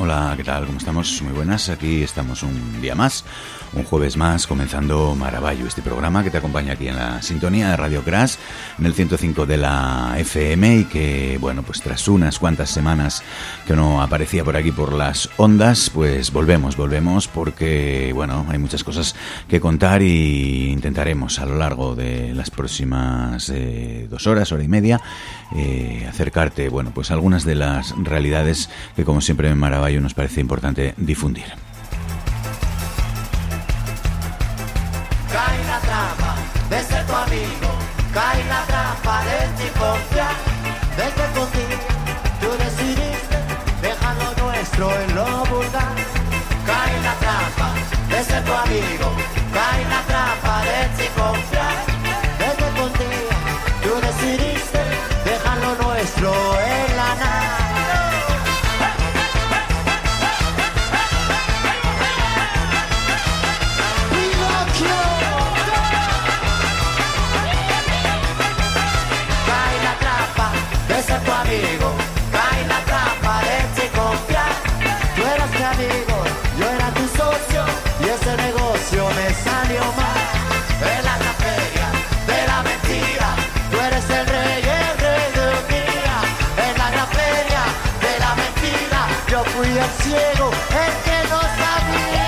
Hola, ¿qué tal? ¿Cómo estamos? Muy buenas, aquí estamos un día más, un jueves más, comenzando Maravallo, este programa que te acompaña aquí en la sintonía de Radio Crash, en el 105 de la FM y que, bueno, pues tras unas cuantas semanas que no aparecía por aquí por las ondas, pues volvemos porque, bueno, hay muchas cosas que contar y intentaremos a lo largo de las próximas 2 horas, hora y media, acercarte, bueno, pues algunas de las realidades que, como siempre en Maravallo, nos parece importante difundir. Cae la trampa de ser tu amigo, cae la trampa de ti confiar. Desde contigo tú decidiste dejar lo nuestro en lo vulgar. Cae la trampa de ser tu amigo, cae la trampa de ti confiar. Desde contigo tú decidiste dejar lo nuestro en la nada. Cae la trampa de ti confiar. Tú eras mi amigo, yo era tu socio y ese negocio me salió mal. En la gran feria de la mentira, tú eres el rey de un día. En la gran feria de la mentira, yo fui el ciego, el que no sabía.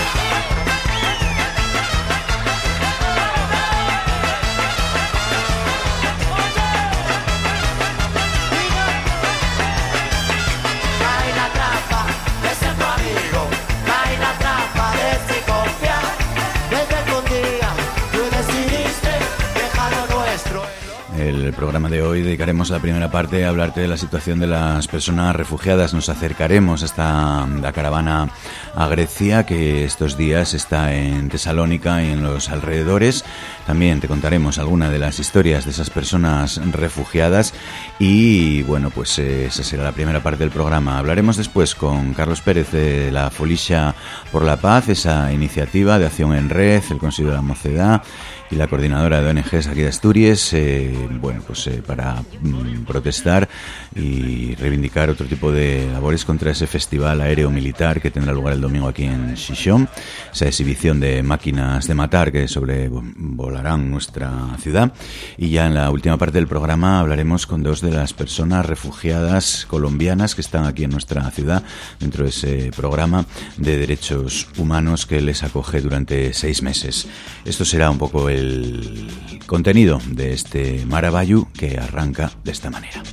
El programa de hoy dedicaremos la primera parte a hablarte de la situación de las personas refugiadas. Nos acercaremos hasta la caravana a Grecia, que estos días está en Tesalónica y en los alrededores. También te contaremos alguna de las historias de esas personas refugiadas y, bueno, pues esa será la primera parte del programa. Hablaremos después con Carlos Pérez de la Folixa por la Paz, esa iniciativa de acción en red, el Consejo de la Mocedad y la coordinadora de ONGs aquí de Asturias, para protestar y reivindicar otro tipo de labores contra ese festival aéreo militar que tendrá lugar el domingo aquí en Xixón, esa exhibición de máquinas de matar que sobrevolarán nuestra ciudad. Y ya en la última parte del programa hablaremos con 2 de las personas refugiadas colombianas que están aquí en nuestra ciudad dentro de ese programa de derechos humanos que les acoge durante 6 meses. Esto será un poco el contenido de este Maravallo que arranca de esta manera.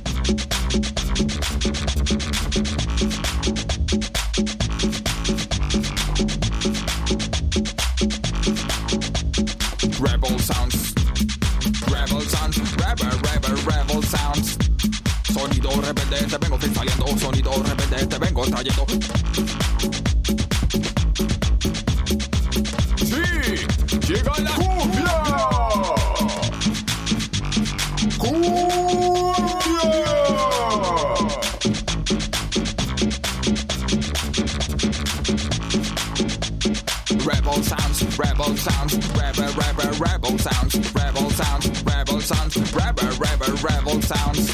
Rebel sounds, rebel sounds, rebel sounds. Sonido rebelde, te vengo saliendo. Sonido rebelde, te vengo trayendo. Sí, llega la cumbia. Rebel sounds, rebel sounds, rebel sounds, rebel sounds, rebel sounds, rebel sounds.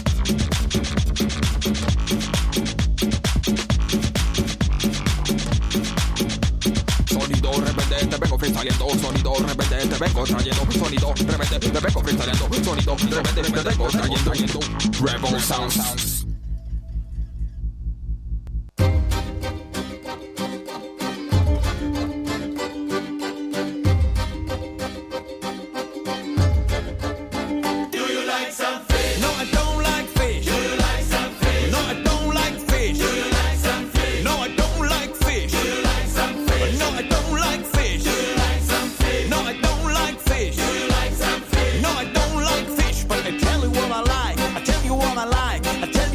Sonido rebelde, te vengo freestyleando. Sonido rebelde, te vengo trayendo. Sonido rebelde, te vengo freestyleando. Sonido rebelde, te vengo trayendo. Rebel sounds. I tell you what I like.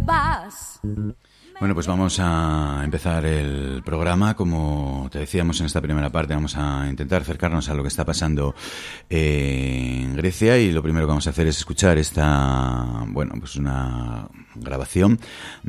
vas. Bueno, pues vamos a empezar el programa. Como te decíamos en esta primera parte, vamos a intentar acercarnos a lo que está pasando en Grecia, y lo primero que vamos a hacer es escuchar pues una grabación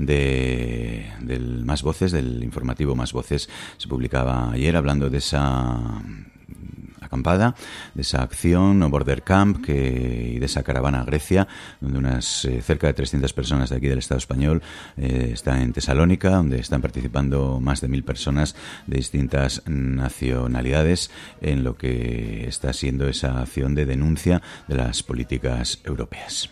del Más Voces, del informativo Más Voces. Se publicaba ayer hablando de esa acampada, de esa acción No Border Camp y de esa caravana a Grecia, donde unas cerca de 300 personas de aquí del Estado español están en Tesalónica, donde están participando más de 1000 personas de distintas nacionalidades en lo que está siendo esa acción de denuncia de las políticas europeas.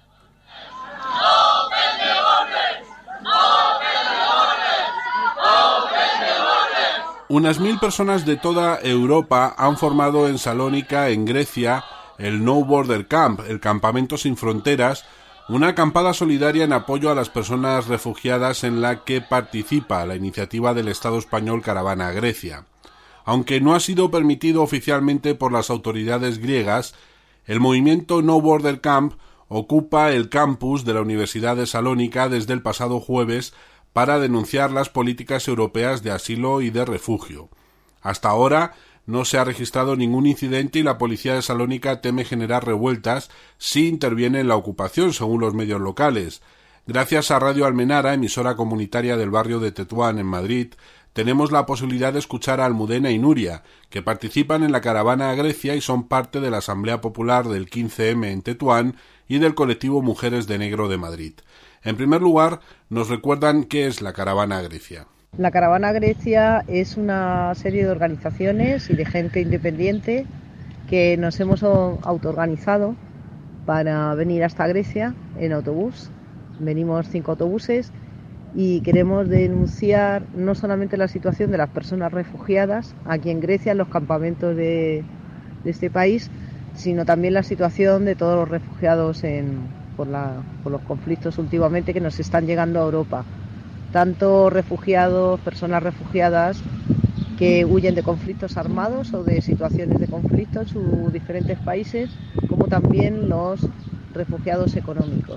Unas 1000 personas de toda Europa han formado en Salónica, en Grecia, el No Border Camp, el Campamento Sin Fronteras, una acampada solidaria en apoyo a las personas refugiadas en la que participa la iniciativa del Estado español Caravana a Grecia. Aunque no ha sido permitido oficialmente por las autoridades griegas, el movimiento No Border Camp ocupa el campus de la Universidad de Salónica desde el pasado jueves para denunciar las políticas europeas de asilo y de refugio. Hasta ahora no se ha registrado ningún incidente y la policía de Salónica teme generar revueltas si interviene en la ocupación, según los medios locales. Gracias a Radio Almenara, emisora comunitaria del barrio de Tetuán, en Madrid, tenemos la posibilidad de escuchar a Almudena y Nuria, que participan en la caravana a Grecia y son parte de la Asamblea Popular del 15M en Tetuán y del colectivo Mujeres de Negro de Madrid. En primer lugar, nos recuerdan qué es la caravana a Grecia. La caravana a Grecia es una serie de organizaciones y de gente independiente que nos hemos autoorganizado para venir hasta Grecia en autobús. Venimos 5 autobuses y queremos denunciar no solamente la situación de las personas refugiadas aquí en Grecia, en los campamentos de este país, sino también la situación de todos los refugiados por los conflictos últimamente que nos están llegando a Europa. Tanto refugiados, personas refugiadas que huyen de conflictos armados o de situaciones de conflicto en sus diferentes países, como también los refugiados económicos.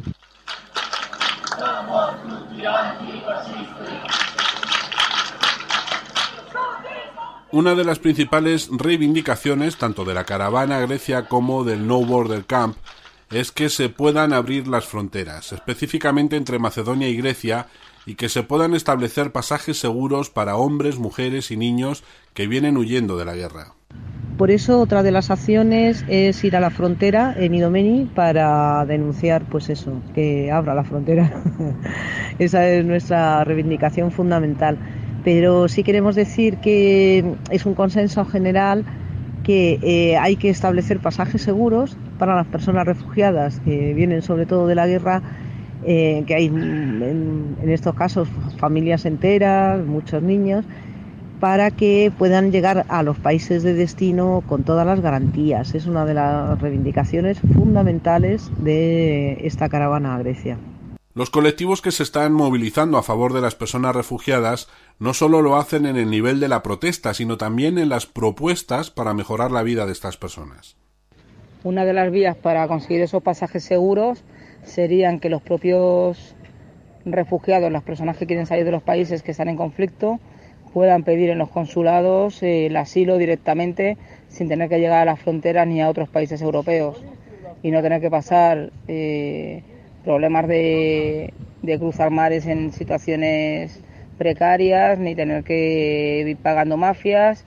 Una de las principales reivindicaciones, tanto de la caravana a Grecia como del No Border Camp, es que se puedan abrir las fronteras, específicamente entre Macedonia y Grecia, y que se puedan establecer pasajes seguros para hombres, mujeres y niños que vienen huyendo de la guerra. Por eso otra de las acciones es ir a la frontera en Idomeni para denunciar que abra la frontera. Esa es nuestra reivindicación fundamental. Pero sí queremos decir que es un consenso general que hay que establecer pasajes seguros para las personas refugiadas que vienen sobre todo de la guerra, que hay en estos casos familias enteras, muchos niños, para que puedan llegar a los países de destino con todas las garantías. Es una de las reivindicaciones fundamentales de esta caravana a Grecia. Los colectivos que se están movilizando a favor de las personas refugiadas no solo lo hacen en el nivel de la protesta, sino también en las propuestas para mejorar la vida de estas personas. Una de las vías para conseguir esos pasajes seguros serían que los propios refugiados, las personas que quieren salir de los países que están en conflicto, puedan pedir en los consulados el asilo directamente sin tener que llegar a las fronteras ni a otros países europeos y no tener que pasar problemas de cruzar mares en situaciones precarias, ni tener que ir pagando mafias,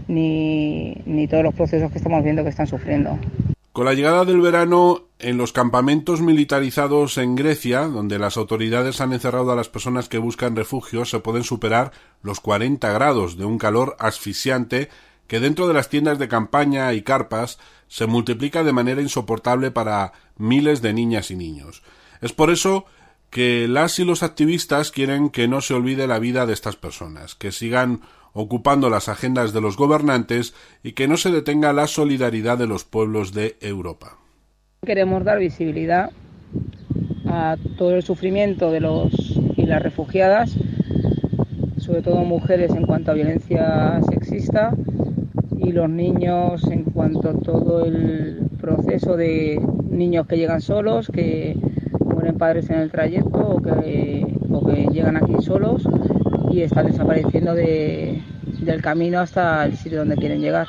ni todos los procesos que estamos viendo que están sufriendo. Con la llegada del verano, en los campamentos militarizados en Grecia, donde las autoridades han encerrado a las personas que buscan refugio, se pueden superar los 40 grados de un calor asfixiante que dentro de las tiendas de campaña y carpas se multiplica de manera insoportable para miles de niñas y niños. Es por eso que las y los activistas quieren que no se olvide la vida de estas personas, que sigan ocupando las agendas de los gobernantes y que no se detenga la solidaridad de los pueblos de Europa. Queremos dar visibilidad a todo el sufrimiento de los y las refugiadas, sobre todo mujeres en cuanto a violencia sexista y los niños en cuanto a todo el proceso de niños que llegan solos, que mueren padres en el trayecto o que llegan aquí solos y están desapareciendo del camino hasta el sitio donde quieren llegar.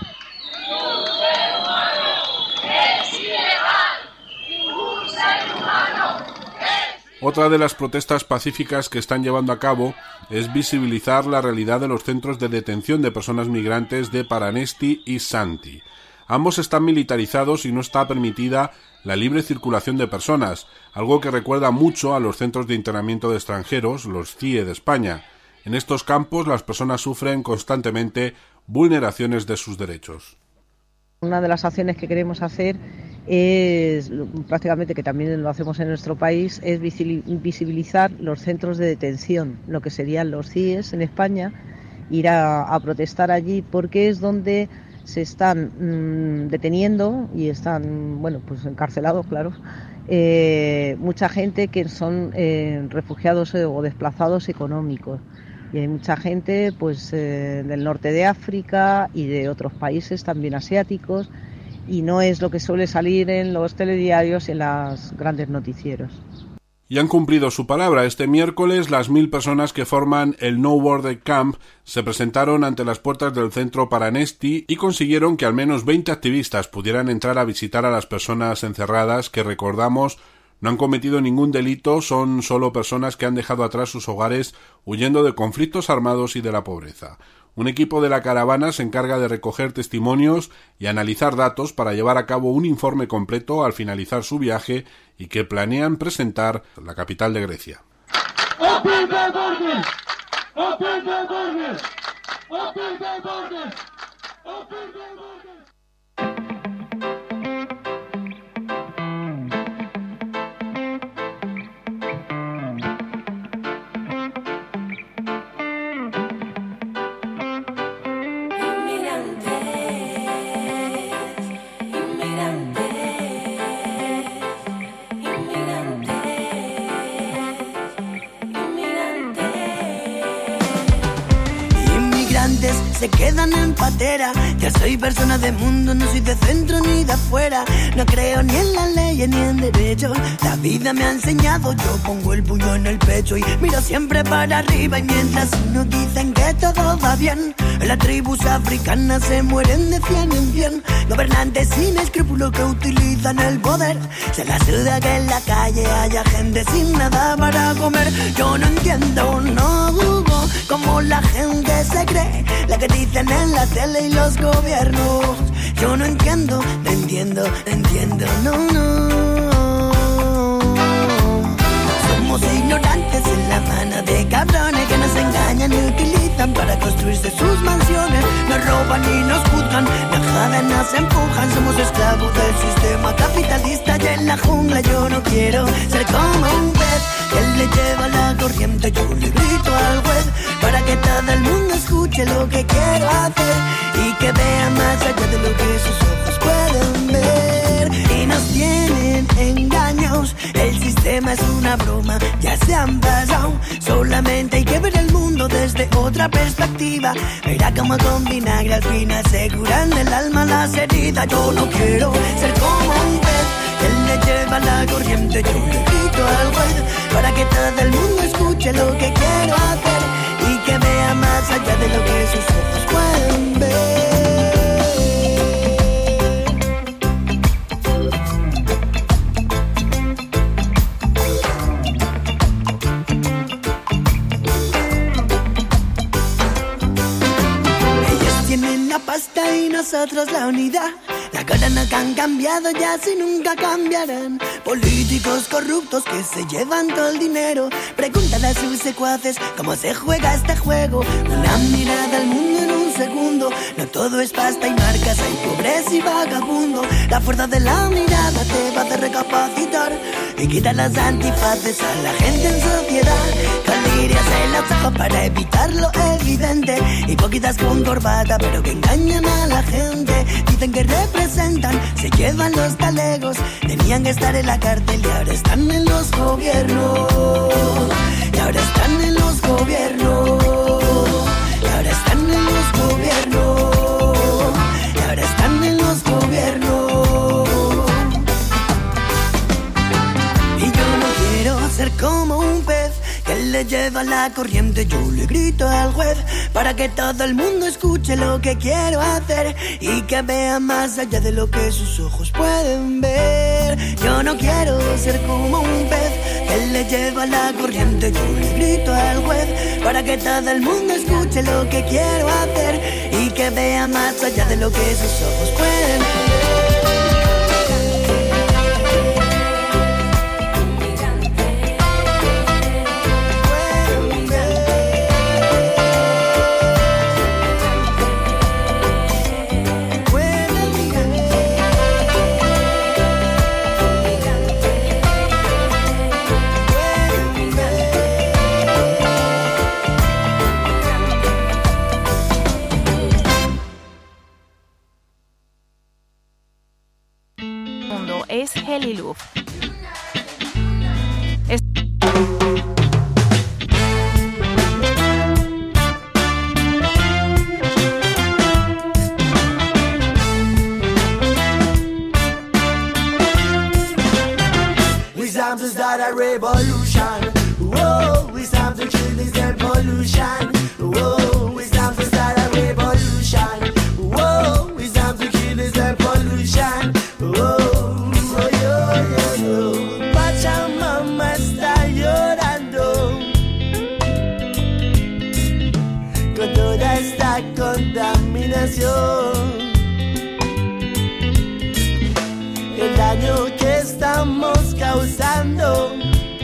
Otra de las protestas pacíficas que están llevando a cabo es visibilizar la realidad de los centros de detención de personas migrantes de Paranesti y Santi. Ambos están militarizados y no está permitida la libre circulación de personas, algo que recuerda mucho a los centros de internamiento de extranjeros, los CIE de España. En estos campos las personas sufren constantemente vulneraciones de sus derechos. Una de las acciones que queremos hacer es, prácticamente que también lo hacemos en nuestro país, es visibilizar los centros de detención, lo que serían los CIEs en España, ir a protestar allí porque es donde se están deteniendo y están, pues encarcelados, claro, mucha gente que son refugiados o desplazados económicos. Y hay mucha gente del norte de África y de otros países también asiáticos, y no es lo que suele salir en los telediarios y en los grandes noticieros. Y han cumplido su palabra. Este miércoles las 1.000 personas que forman el No Border Camp se presentaron ante las puertas del centro Paranesti y consiguieron que al menos 20 activistas pudieran entrar a visitar a las personas encerradas que, recordamos, no han cometido ningún delito, son solo personas que han dejado atrás sus hogares huyendo de conflictos armados y de la pobreza. Un equipo de la caravana se encarga de recoger testimonios y analizar datos para llevar a cabo un informe completo al finalizar su viaje y que planean presentar en la capital de Grecia. Open the borders! Open the borders! Open the borders! Open the borders! Se quedan en patera. Ya soy persona de mundo, no soy de centro ni de afuera. No creo ni en la ley ni en derecho. La vida me ha enseñado, yo pongo el puño en el pecho y miro siempre para arriba. Y mientras unos dicen que todo va bien, en las tribus africanas se mueren de 100 en 100. Gobernantes sin escrúpulos que utilizan el poder. Se la suda que en la calle haya gente sin nada para comer. Yo no entiendo, no dudo, como la gente se cree, la que dicen en la tele y los gobiernos. Yo no entiendo, no. Somos ignorantes en la mano de cabrones que nos engañan y utilizan para construirse sus mansiones. Nos roban y nos juzgan, nos joden, nos empujan. Somos esclavos del sistema capitalista y en la jungla yo no quiero ser como un pez que le lleva la corriente. Yo le grito al juez para que todo el mundo escuche lo que quiero hacer y que vea más allá de lo que sus ojos pueden ver. Y nos tienen engaños, el sistema es una broma, ya se han pasado. Solamente hay que ver el mundo desde otra perspectiva. Verá como con vinagre al final se curan el alma las heridas. Yo no quiero ser como un pez que le lleva la corriente. Yo le grito al juez para que todo el mundo escuche lo que quiero hacer y que vea más allá de lo que sus ojos pueden ver. Ellos tienen la pasta y nosotros la unidad. La corona que han cambiado ya si nunca cambiarán. Políticos corruptos que se llevan todo el dinero. Pregúntale a sus secuaces cómo se juega este juego. Una mirada al mundo en un segundo. No todo es pasta y marcas, hay pobreza y vagabundo. La fuerza de la mirada te va a hacer recapacitar y quitar las antifaces a la gente en sociedad. Colirias en los ojos para evitar lo evidente. Hipócritas con corbata pero que engañan a la gente. Dicen que representan, se llevan los talegos. Tenían que estar en la cárcel y ahora están en los gobiernos. Y ahora están en los gobiernos. Y ahora están en los gobiernos. Y ahora están en los gobiernos. Y yo no quiero ser como un perro lleva la corriente yo le grito al juez para que todo el mundo escuche lo que quiero hacer y que vea más allá de lo que sus ojos pueden ver. Yo no quiero ser como un pez que le lleva la corriente yo le grito al juez para que todo el mundo escuche lo que quiero hacer y que vea más allá de lo que sus ojos pueden ver. Es Heliluf. It's time to start a revolution. Whoa, it's time to kill this air pollution. Whoa, it's time to start a revolution. Whoa, it's time to kill this air pollution. Whoa. Pachamama está llorando con toda esta contaminación, el daño que estamos causando.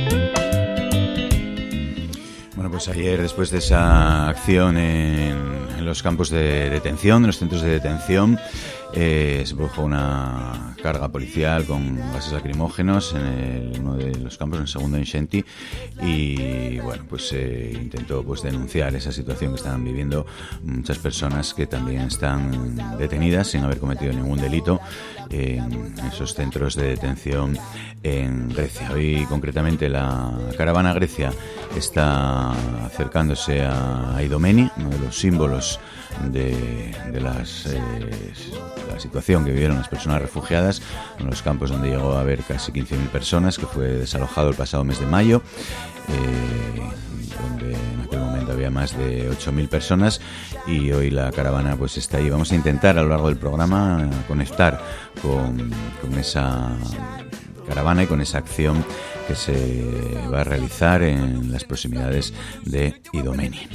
Bueno, pues ayer, después de esa acción en los campos de detención, en los centros de detención, se produjo una carga policial con gases lacrimógenos en uno de los campos, en el segundo en Xenti, y bueno, pues se intentó pues denunciar esa situación que están viviendo muchas personas que también están detenidas sin haber cometido ningún delito en esos centros de detención en Grecia. Hoy concretamente la caravana Grecia está acercándose a Idomeni, uno de los símbolos de la situación que vivieron las personas refugiadas en los campos donde llegó a haber casi 15.000 personas, que fue desalojado el pasado mes de mayo, donde en aquel momento había más de 8.000 personas, y hoy la caravana pues está ahí. Vamos a intentar a lo largo del programa conectar con esa caravana y con esa acción que se va a realizar en las proximidades de Idomeni.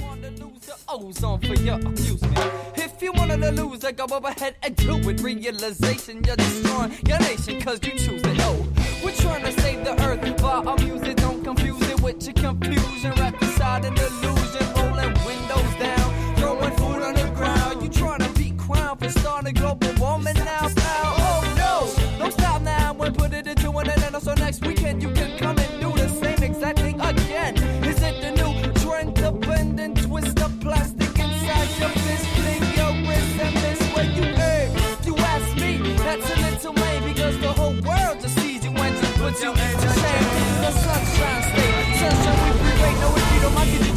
If you wanna lose, go ahead and do it. Realization, you're destroying your nation, cause you choose it. Oh, we're trying to save the earth by our music. Don't confuse it with your confusion. Right beside an illusion, rolling windows down, throwing food on the ground. You trying to beat crime for starting global warming now, pal. Oh no, don't stop now and put it into an agenda. So next weekend you can come and do the same exact thing again. Is it the new trend to bend and twist the plastic inside your fist? Fling your wrist and miss what you heard. You ask me, that's a little maybe, because the whole world just sees you and just puts you into shame. The sunshine state, sunshine we create, no if you don't mind it.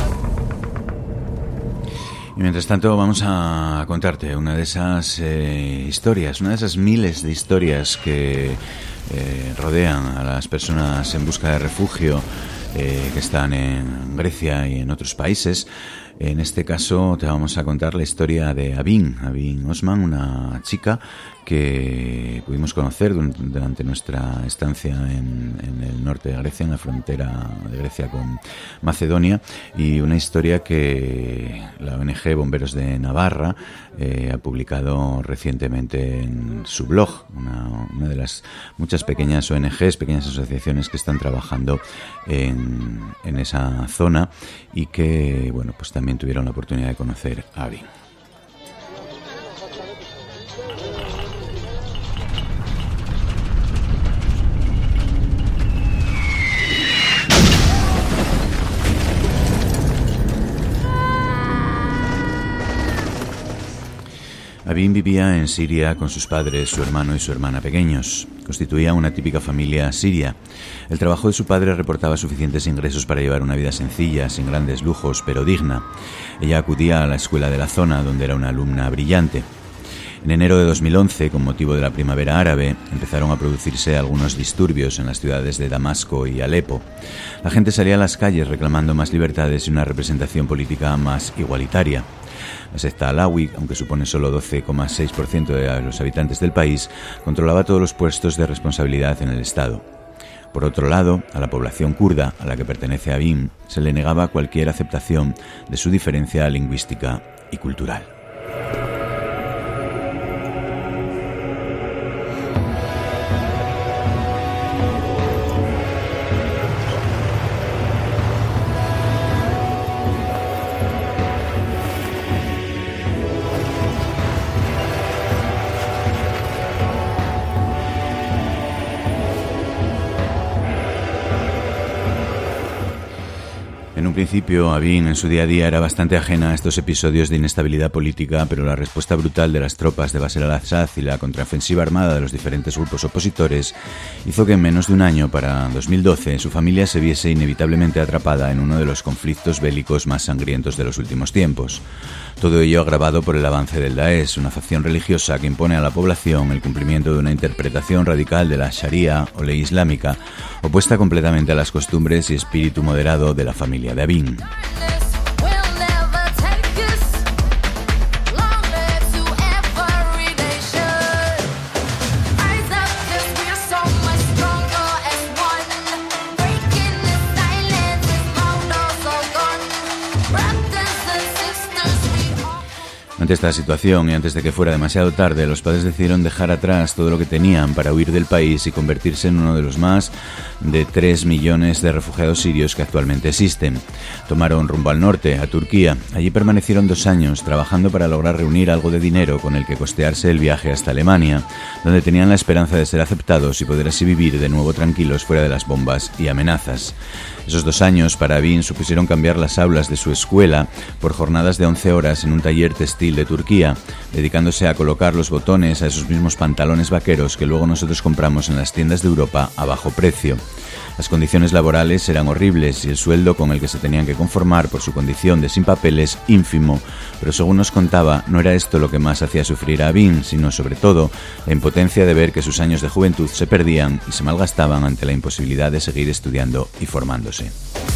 Y mientras tanto vamos a contarte una de esas historias, una de esas miles de historias que rodean a las personas en busca de refugio que están en Grecia y en otros países. En este caso te vamos a contar la historia de Abin Osman, una chica que pudimos conocer durante nuestra estancia en el norte de Grecia, en la frontera de Grecia con Macedonia, y una historia que la ONG Bomberos de Navarra ha publicado recientemente en su blog, una de las muchas pequeñas ONGs, pequeñas asociaciones que están trabajando en esa zona y que, bueno, pues también tuvieron la oportunidad de conocer a Abin. Abin vivía en Siria con sus padres, su hermano y su hermana pequeños. Constituía una típica familia siria. El trabajo de su padre reportaba suficientes ingresos para llevar una vida sencilla, sin grandes lujos, pero digna. Ella acudía a la escuela de la zona, donde era una alumna brillante. En enero de 2011, con motivo de la primavera árabe, empezaron a producirse algunos disturbios en las ciudades de Damasco y Alepo. La gente salía a las calles reclamando más libertades y una representación política más igualitaria. La secta alawi, aunque supone solo 12,6% de los habitantes del país, controlaba todos los puestos de responsabilidad en el Estado. Por otro lado, a la población kurda, a la que pertenece Abin, se le negaba cualquier aceptación de su diferencia lingüística y cultural. En un principio, Abin en su día a día era bastante ajena a estos episodios de inestabilidad política, pero la respuesta brutal de las tropas de Bashar al-Assad y la contraofensiva armada de los diferentes grupos opositores hizo que en menos de un año, para 2012, su familia se viese inevitablemente atrapada en uno de los conflictos bélicos más sangrientos de los últimos tiempos. Todo ello agravado por el avance del Daesh, una facción religiosa que impone a la población el cumplimiento de una interpretación radical de la Sharia o ley islámica, opuesta completamente a las costumbres y espíritu moderado de la familia de Abin. Ante esta situación y antes de que fuera demasiado tarde, los padres decidieron dejar atrás todo lo que tenían para huir del país y convertirse en uno de los más de 3 millones de refugiados sirios que actualmente existen. Tomaron rumbo al norte, a Turquía. Allí permanecieron 2 años trabajando para lograr reunir algo de dinero con el que costearse el viaje hasta Alemania, donde tenían la esperanza de ser aceptados y poder así vivir de nuevo tranquilos fuera de las bombas y amenazas. Esos 2 años para Abin supusieron cambiar las aulas de su escuela por jornadas de 11 horas en un taller textil de Turquía, dedicándose a colocar los botones a esos mismos pantalones vaqueros que luego nosotros compramos en las tiendas de Europa a bajo precio. Las condiciones laborales eran horribles y el sueldo con el que se tenían que conformar por su condición de sin papeles ínfimo, pero según nos contaba, no era esto lo que más hacía sufrir a Abin, sino sobre todo la impotencia de ver que sus años de juventud se perdían y se malgastaban ante la imposibilidad de seguir estudiando y formándose.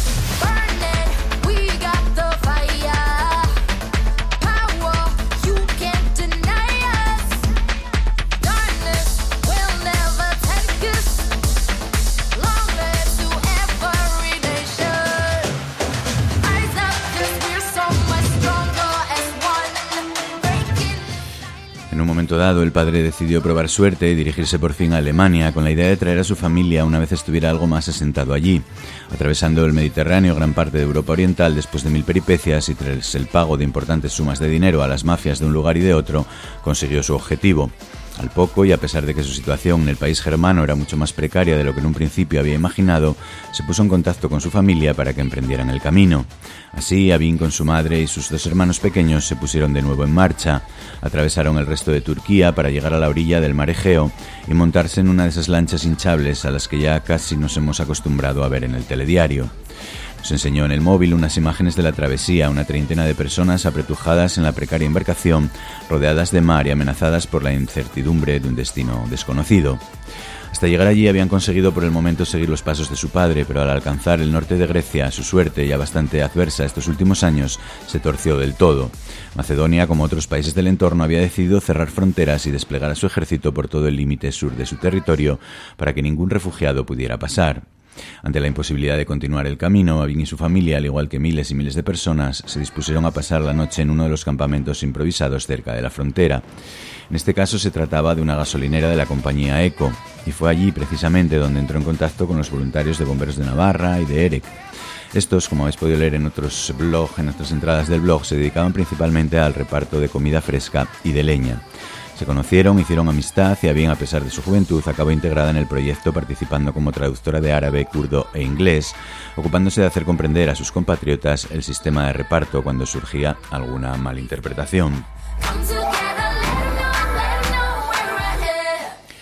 En un momento dado, el padre decidió probar suerte y dirigirse por fin a Alemania con la idea de traer a su familia una vez estuviera algo más asentado allí. Atravesando el Mediterráneo, gran parte de Europa Oriental, después de 1000 peripecias y tras el pago de importantes sumas de dinero a las mafias de un lugar y de otro, consiguió su objetivo. Al poco, y a pesar de que su situación en el país germano era mucho más precaria de lo que en un principio había imaginado, se puso en contacto con su familia para que emprendieran el camino. Así, Abin con su madre y sus 2 hermanos pequeños se pusieron de nuevo en marcha. Atravesaron el resto de Turquía para llegar a la orilla del mar Egeo y montarse en una de esas lanchas hinchables a las que ya casi nos hemos acostumbrado a ver en el telediario. Nos enseñó en el móvil unas imágenes de la travesía, una treintena de personas apretujadas en la precaria embarcación, rodeadas de mar y amenazadas por la incertidumbre de un destino desconocido. Hasta llegar allí habían conseguido por el momento seguir los pasos de su padre, pero al alcanzar el norte de Grecia, su suerte, ya bastante adversa estos últimos años, se torció del todo. Macedonia, como otros países del entorno, había decidido cerrar fronteras y desplegar a su ejército por todo el límite sur de su territorio para que ningún refugiado pudiera pasar. Ante la imposibilidad de continuar el camino, Abin y su familia, al igual que miles y miles de personas, se dispusieron a pasar la noche en uno de los campamentos improvisados cerca de la frontera. En este caso se trataba de una gasolinera de la compañía ECO, y fue allí precisamente donde entró en contacto con los voluntarios de Bomberos de Navarra y de EREC. Estos, como habéis podido leer en otros blogs, en otras entradas del blog, se dedicaban principalmente al reparto de comida fresca y de leña. Se conocieron, hicieron amistad y Abin, a pesar de su juventud, acabó integrada en el proyecto participando como traductora de árabe, kurdo e inglés, ocupándose de hacer comprender a sus compatriotas el sistema de reparto cuando surgía alguna malinterpretación.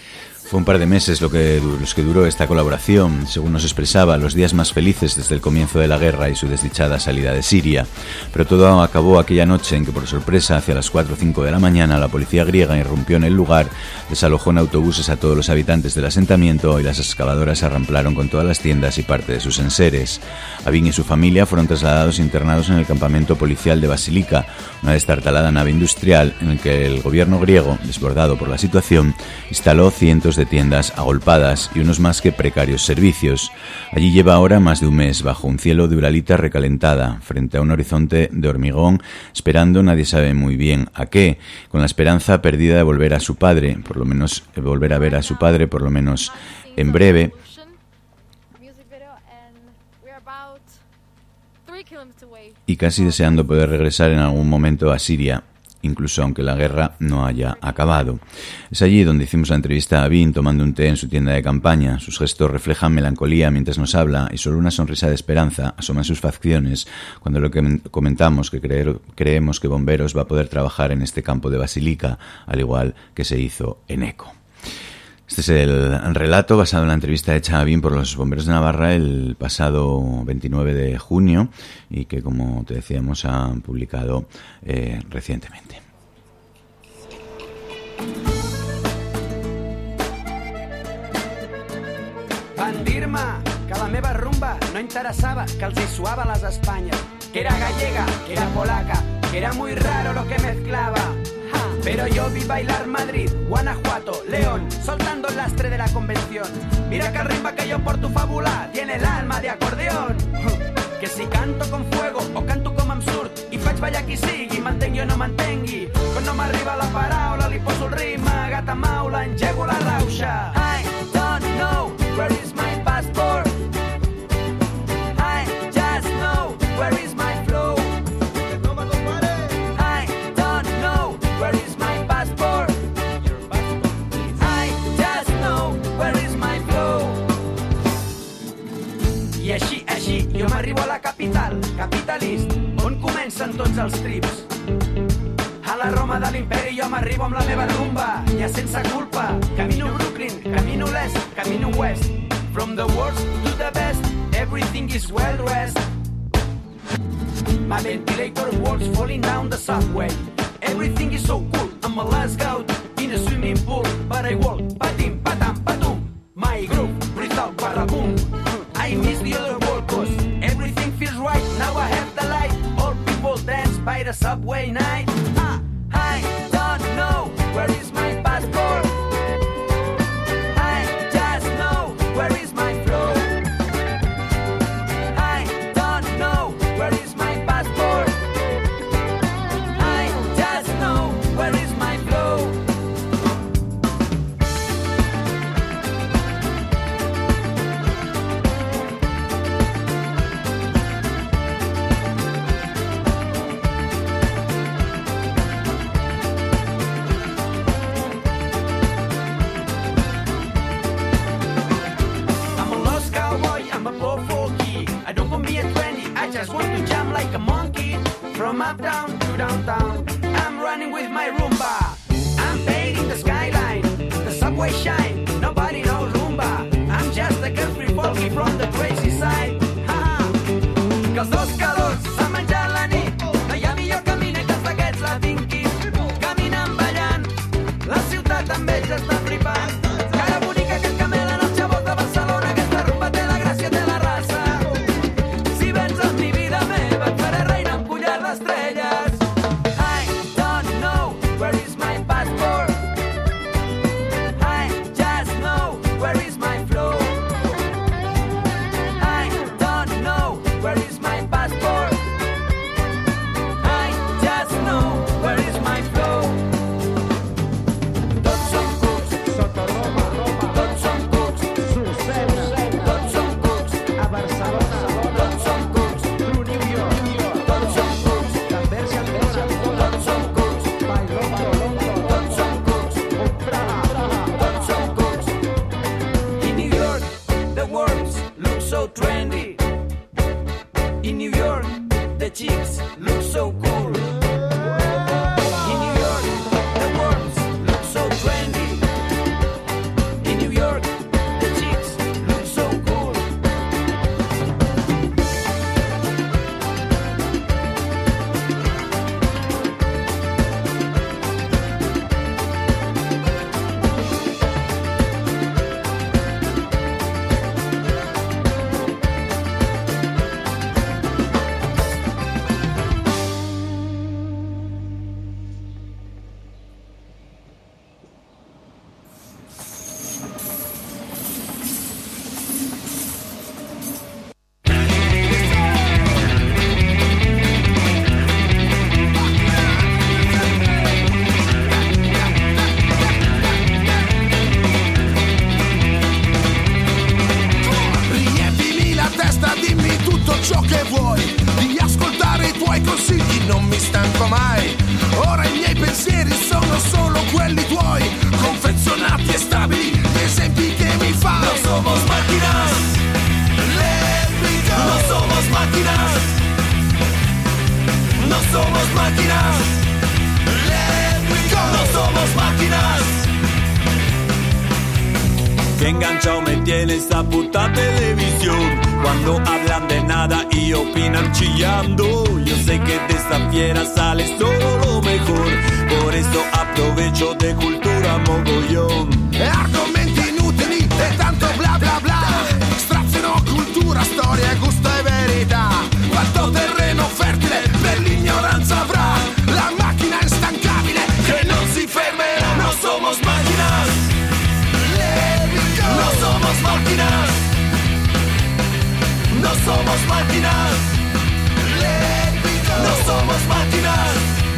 Fue un par de meses los que duró esta colaboración, según nos expresaba, los días más felices desde el comienzo de la guerra y su desdichada salida de Siria. Pero todo acabó aquella noche en que, por sorpresa, hacia las 4 o 5 de la mañana, la policía griega irrumpió en el lugar, desalojó en autobuses a todos los habitantes del asentamiento y las excavadoras arramplaron con todas las tiendas y parte de sus enseres. Avín y su familia fueron trasladados e internados en el campamento policial de Basílica, una destartalada nave industrial en el que el gobierno griego, desbordado por la situación, instaló cientos de tiendas agolpadas y unos más que precarios servicios. Allí lleva ahora más de un mes, bajo un cielo de uralita recalentada, frente a un horizonte de hormigón, esperando nadie sabe muy bien a qué, con la esperanza perdida de volver a su padre, por lo menos volver a ver a su padre, por lo menos en breve. Y casi deseando poder regresar en algún momento a Siria, incluso aunque la guerra no haya acabado. Es allí donde hicimos la entrevista a Avín tomando un té en su tienda de campaña. Sus gestos reflejan melancolía mientras nos habla y solo una sonrisa de esperanza asoma en sus facciones cuando lo que comentamos que creemos que Bomberos va a poder trabajar en este campo de Basílica, al igual que se hizo en ECO. Este es el relato basado en la entrevista hecha a Avín por los Bomberos de Navarra el pasado 29 de junio y que, como te decíamos, han publicado recientemente. Van dir-me que la meva rumba no interessava, que els hi suava les Espanyes, que era gallega, que era polaca, que era muy raro lo que mezclaba. Pero yo vi bailar Madrid, Guanajuato, León, soltando el lastre de la convención. Mira que el ritmo que yo porto fabula tiene el alma de acordeón. Que si canto con fuego o canto com em surt i faig ballar qui sigui, m'entengui o no m'entengui. Quan no m'arriba la paraula li poso el ritme, gata maula, engego la rauxa. I don't know where is my passport, I just know where is my flow. I don't know where is my passport, I just know where is my flow. I així jo m'arribo a la capital, capitalist, on comencen tots els trips. A la Roma de l'imperi jo m'arribo amb la meva rumba, ja sense culpa. Camino Brooklyn, camino l'est, camino west. From the worst to the best, everything is well dressed. My ventilator works falling down the subway. Everything is so cool, I'm a last out in a swimming pool. But I walk, patim, patam, patum. My groove, breathe out, paraboom. I miss the other world cause everything feels right. Now I have the light, all people dance by the subway night. I don't know where is my passport, I just know where is my flow. I don't know where is my passport, I just know where is my flow. From uptown to downtown, I'm running with my rumba. I'm painting the skyline, the subway shine. Nobody knows rumba. I'm just a country folky from the crazy side. Que els dos calors s'han menjat la nit. No hi ha millor caminer que els d'aquests latinquis. Caminant, ballant, la ciutat amb ells està flipant. Cara bonica que et camelen els xavos de Barcelona. Aquesta rumba té la gràcia, té la raça. Si vens amb mi vida meva et faré reina amb collar d'estrelles. I don't know where is my passport, I just know where is my flow. I don't know where is my passport, I just know where is my flow. Tots som cucs, sota Roma, tots som cucs, Sussex, tots som cucs, a Barcelona, tots som cucs, New York, tots som cucs, també tots som cucs, London, tots som cucs, Praga, tots som cucs. In New York, the worms look so trendy. In New York, the chicks look so cool. In New York, the worms look so trendy. In New così, non mi stanco mai. Ora i miei pensieri sono solo quelli tuoi, confezionati e stabili, gli esempi che mi fai. No somos máquinas, let me go. No somos máquinas, no somos máquinas, let me go. No somos máquinas. Qué enganchado me tiene esta puta televisión, cuando hablan de nada y opinan chillando. Yo sé que de esta fiera sale solo lo mejor, por eso aprovecho de cultura mogollón. Argomenti inutili e tanto bla bla bla, straziano cultura, storia, gusto e verità. Quanto terreno fertile per l'ignoranza avrà la macchina instancabile che non si fermerà. No somos máquinas, no somos máquinas, no somos máquinas, no somos máquinas.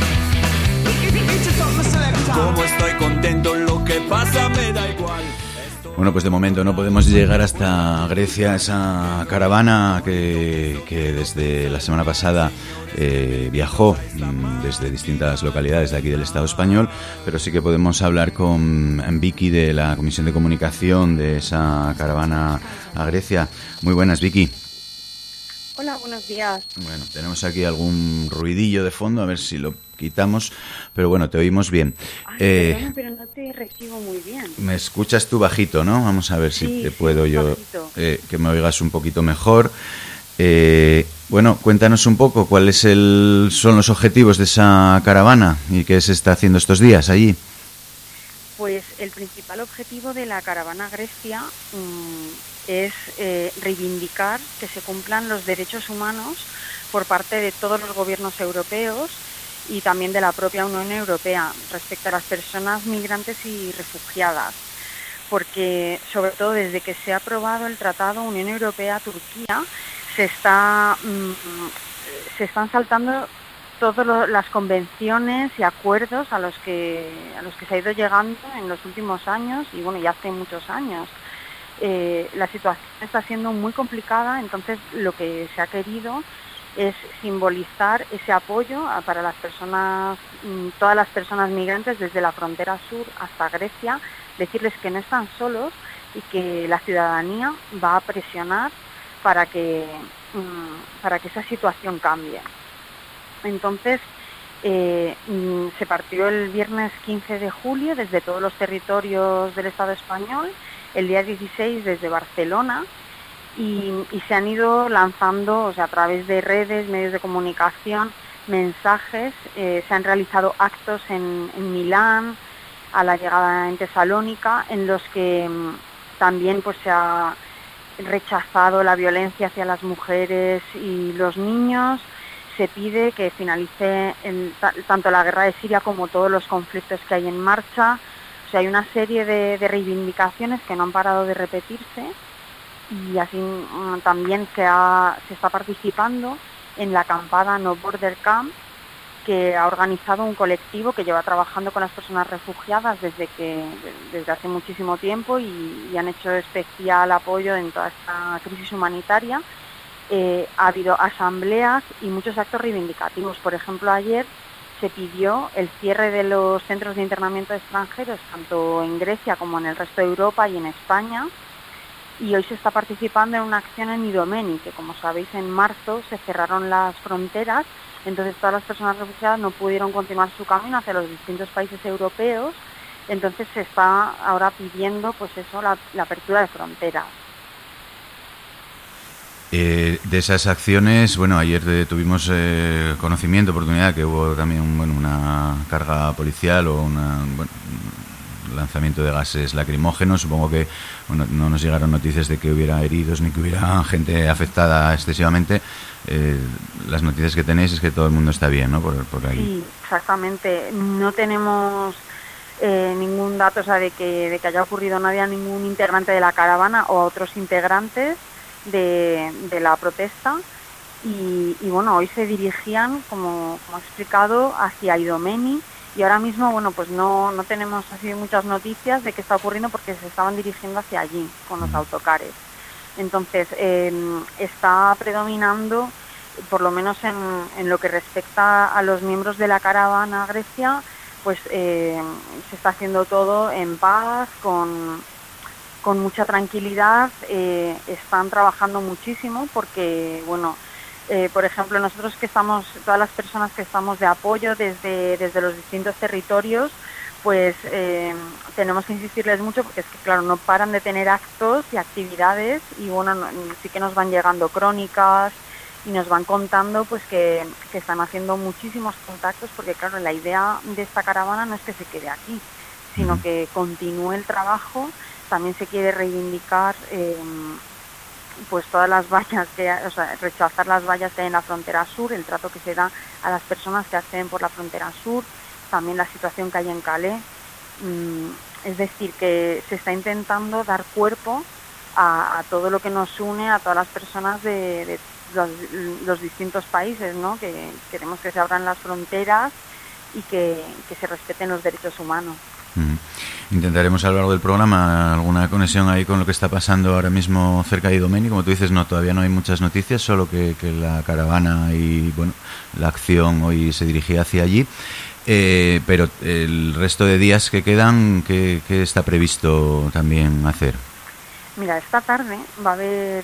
Como estoy contento, lo que pasa me da igual. Bueno, pues de momento no podemos llegar hasta Grecia, esa caravana que desde la semana pasada viajó desde distintas localidades de aquí del Estado español, pero sí que podemos hablar con Vicky de la Comisión de Comunicación de esa caravana a Grecia. Muy buenas, Vicky. Hola, buenos días. Bueno, tenemos aquí algún ruidillo de fondo, a ver si lo quitamos, pero bueno, te oímos bien. Perdona, pero no te recibo muy bien. Me escuchas tú bajito, ¿no? Vamos a ver si te puedo yo que me oigas un poquito mejor. Bueno, cuéntanos un poco cuáles son los objetivos de esa caravana y qué se está haciendo estos días allí. Pues el principal objetivo de la caravana a Grecia es reivindicar que se cumplan los derechos humanos por parte de todos los gobiernos europeos y también de la propia Unión Europea respecto a las personas migrantes y refugiadas, porque sobre todo desde que se ha aprobado el Tratado Unión Europea-Turquía se están saltando todas las convenciones y acuerdos a los que se ha ido llegando en los últimos años y bueno, ya hace muchos años. La situación está siendo muy complicada, entonces lo que se ha querido es simbolizar ese apoyo para las personas, todas las personas migrantes desde la frontera sur hasta Grecia, decirles que no están solos y que la ciudadanía va a presionar para que esa situación cambie. Entonces, se partió el viernes 15 de julio desde todos los territorios del Estado español, el día 16 desde Barcelona, y se han ido lanzando, o sea, a través de redes, medios de comunicación, mensajes. Se han realizado actos en Milán, a la llegada en Tesalónica, en los que también pues se ha rechazado la violencia hacia las mujeres y los niños. Se pide que finalice tanto la guerra de Siria como todos los conflictos que hay en marcha. O sea, hay una serie de reivindicaciones que no han parado de repetirse, y así también se está participando en la acampada No Border Camp, que ha organizado un colectivo que lleva trabajando con las personas refugiadas desde hace muchísimo tiempo y han hecho especial apoyo en toda esta crisis humanitaria. Ha habido asambleas y muchos actos reivindicativos. Por ejemplo, ayer se pidió el cierre de los centros de internamiento de extranjeros, tanto en Grecia como en el resto de Europa y en España. Y hoy se está participando en una acción en Idomeni, que como sabéis en marzo se cerraron las fronteras, entonces todas las personas refugiadas no pudieron continuar su camino hacia los distintos países europeos, entonces se está ahora pidiendo pues eso, la apertura de fronteras. De esas acciones, bueno, ayer tuvimos conocimiento, oportunidad, que hubo también una carga policial o un lanzamiento de gases lacrimógenos. Supongo que no nos llegaron noticias de que hubiera heridos ni que hubiera gente afectada excesivamente. Las noticias que tenéis es que todo el mundo está bien, ¿no? Por ahí. Sí, exactamente. No tenemos ningún dato, o sea, de que haya ocurrido nada a ningún integrante de la caravana o a otros integrantes de la protesta. Y bueno, hoy se dirigían, como he explicado, hacia Idomeni, y ahora mismo, bueno, pues no tenemos así muchas noticias de qué está ocurriendo porque se estaban dirigiendo hacia allí con los autocares. Entonces, está predominando por lo menos en lo que respecta a los miembros de la caravana a Grecia, pues se está haciendo todo en paz, con mucha tranquilidad. Están trabajando muchísimo porque, bueno, por ejemplo, nosotros que estamos, todas las personas que estamos de apoyo desde los distintos territorios, pues tenemos que insistirles mucho porque es que, claro, no paran de tener actos y actividades y, bueno, sí que nos van llegando crónicas y nos van contando pues que están haciendo muchísimos contactos porque, claro, la idea de esta caravana no es que se quede aquí, sino que continúe el trabajo. También se quiere reivindicar pues todas las vallas rechazar las vallas que hay en la frontera sur, el trato que se da a las personas que acceden por la frontera sur, también la situación que hay en Calais. Es decir, que se está intentando dar cuerpo a todo lo que nos une, a todas las personas de los distintos países, ¿no? Que queremos que se abran las fronteras y que se respeten los derechos humanos. Intentaremos a lo largo del programa alguna conexión ahí con lo que está pasando ahora mismo cerca de Idomeni. Como tú dices, todavía no hay muchas noticias, solo que la caravana y, bueno, la acción hoy se dirigía hacia allí. Pero el resto de días que quedan, ¿qué está previsto también hacer? Mira, esta tarde va a haber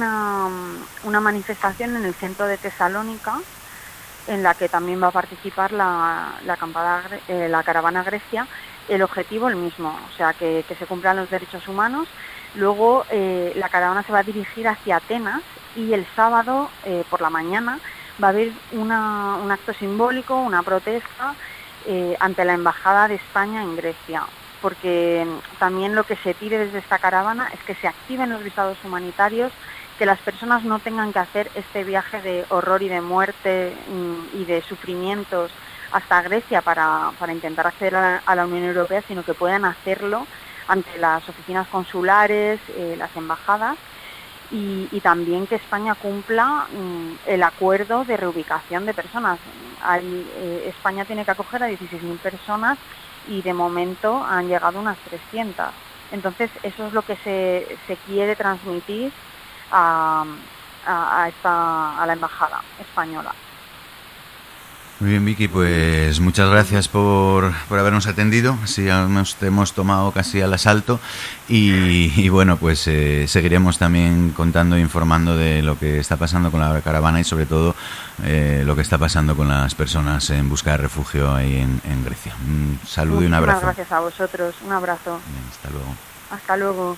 una manifestación en el centro de Tesalónica, en la que también va a participar la caravana Grecia. El objetivo el mismo, o sea, que se cumplan los derechos humanos. Luego la caravana se va a dirigir hacia Atenas y el sábado por la mañana va a haber un acto simbólico, una protesta ante la Embajada de España en Grecia, porque también lo que se pide desde esta caravana es que se activen los visados humanitarios, que las personas no tengan que hacer este viaje de horror y de muerte y de sufrimientos hasta Grecia para intentar acceder a la Unión Europea, sino que puedan hacerlo ante las oficinas consulares, las embajadas, y también que España cumpla el acuerdo de reubicación de personas. España tiene que acoger a 16.000 personas y de momento han llegado unas 300. Entonces eso es lo que se quiere transmitir a la embajada española. Muy bien, Vicky, pues muchas gracias por habernos atendido. Así te hemos tomado casi al asalto y bueno, pues seguiremos también contando e informando de lo que está pasando con la caravana y sobre todo lo que está pasando con las personas en busca de refugio ahí en Grecia. Un saludo y un abrazo. Muchas gracias a vosotros. Un abrazo. Bien, hasta luego. Hasta luego.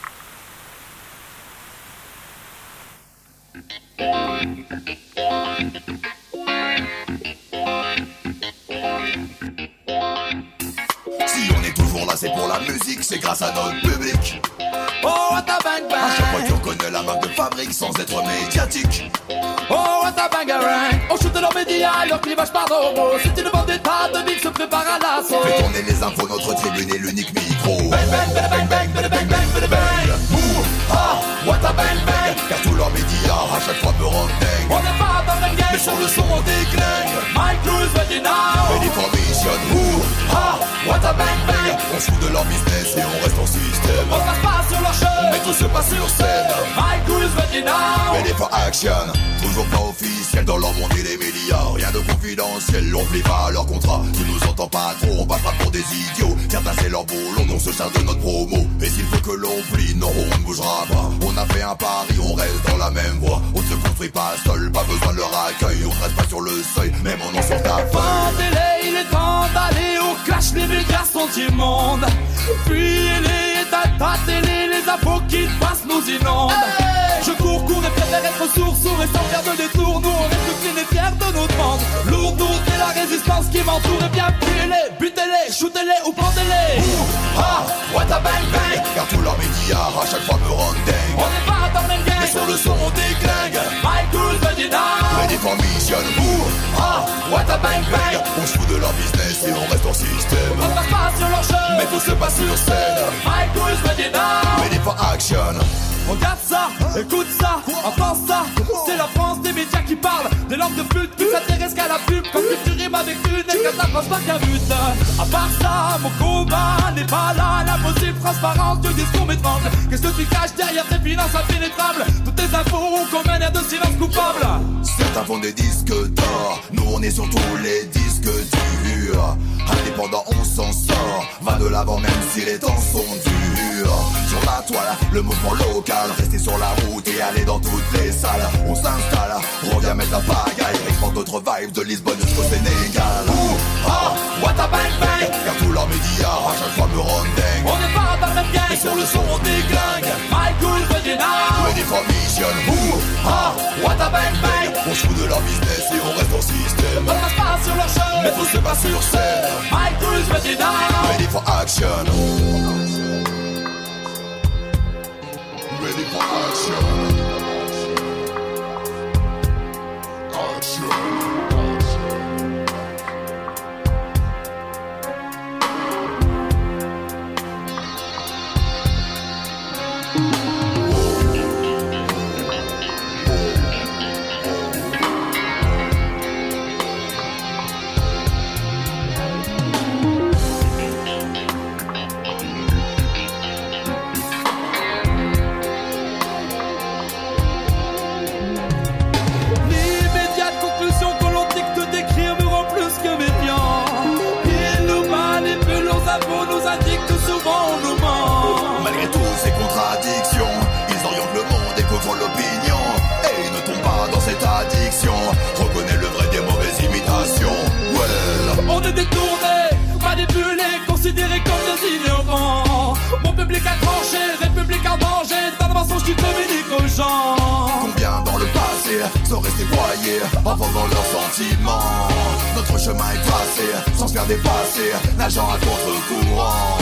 Si on est toujours là, c'est pour la musique, c'est grâce à notre public. Oh, what a bang bang. À chaque fois tu reconnais la marque de fabrique sans être médiatique. Oh, what a bangarang. On shoot leurs médias, leur clivage par robot. C'est une bande d'état de ville se prépare à l'assaut. Fais tourner les infos, notre tribune est l'unique micro. Bang bang, bada bang bang, bada bang bang, bada bang. Ouh, ah, what a bang bang. Car tous leurs médias à chaque fois me rendent dingue. On n'est pas dans le game, mais sur le son on déglingue. My crew is ready now. Ready for mission. Ouh, ah, what a bang bang. On se fout de leur business et on reste en système. On passe pas sur leur chemin, mais tout se passe sur scène. My crew is ready now. Ready for action. Toujours pas officiel dans leur monde et les médias. Rien de confidentiel, on plie pas leur contrat. Tu nous entends pas trop, on passe pas pour des idiots. Certains c'est leur boulot, on se charge de notre promo. Et s'il faut que l'on plie, non on ne bougera pas. On a fait un pari, on reste dans la même voie. On ne se construit pas seul, pas besoin de leur accueil. On reste pas sur le seuil, même mon nom sur ta feuille. Il est temps d'aller au clash, les médias sont immondes. Fuyez-les, ta télé, les infos qui passent nous inondent. Hey, je cours et préfère être sourd et sans faire de détour. Nous on reste clean et fiers de notre bande. Lourde et la résistance qui m'entoure. Et bien fuyez-les, butez-les, shootez-les ou pendez-les. Ah, what a bang bang. Car tous leurs médias à chaque fois me rendent dingue. On n'est pas dans le même game, mais sur le son on déglingue. My crew's ready now. Ready for mission. Ah, what a bang bang. On se fout de leur business et on reste en système. On passe pas sur leur chemin, mais tout se passe sur scène. My crew's ready now. Ready for action. Regarde ça, écoute ça, entends ça. C'est la France des médias qui parlent. Des langues de pute qui s'intéressent qu'à la pub. Comme que tu rimes avec une et que t'as pense pas qu'un but. À part ça, mon combat n'est pas là. L'impossible transparence du discours m'étrangle. Qu'est-ce que tu caches derrière tes finances impénétrables? Toutes tes infos qu'on mène de silence coupable. Certains font des disques d'or, nous on est sur tous les disques durs. Indépendant on s'en sort, va de l'avant même si les temps sont durs. Sur la toile, le mouvement local, rester sur la route et aller dans toutes les salles. On s'installe, on revient mettre la pagaille, export d'autres vibes de Lisbonne jusqu'au Sénégal. What a bang bang, car tous leurs médias à chaque fois me rendent dingue. On n'est pas dans le même gang, mais sur le son on déglingue. Michael Medina, ready for mission. What a bang bang, on se fout de leur business et on reste en système. On passe pas sur leur show, mais tout se passe sur scène. Michael Medina, ready for action. Ready for action. Reconnais le vrai des mauvaises imitations. Well. On est détournés, manipulés, considérés comme des ignorants. Mon public a tranché, république en danger. Dans le mensonge tu communiques aux gens. Combien dans le passé sont restés broyés en vendant leurs sentiments. Notre chemin est tracé, sans se faire dépasser, nageant à contre-courant.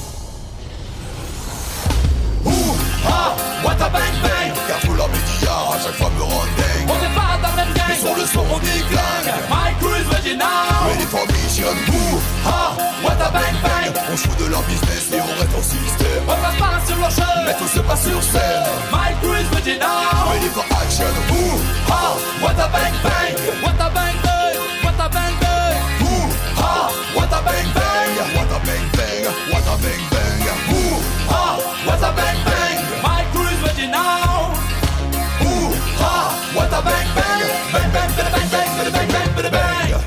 What a bang bang, car tous leurs médias à chaque fois me rendent dingue. On n'est pas dans le même gang, mais sur le son on déglingue. My crew is ready now, ready for mission. What a bang bang, on se fout de leur business et on reste en système. On passe pas sur leur show, mais tout se passe sur scène. My crew is ready now, ready for action. What a bang bang, what a bang bang, what a bang bang. What a bang bang, what a bang bang, what a bang bang. What a bang bang, my crew is ready now. What a bang bang, bang bang, bang bang, bang bang, bang bang.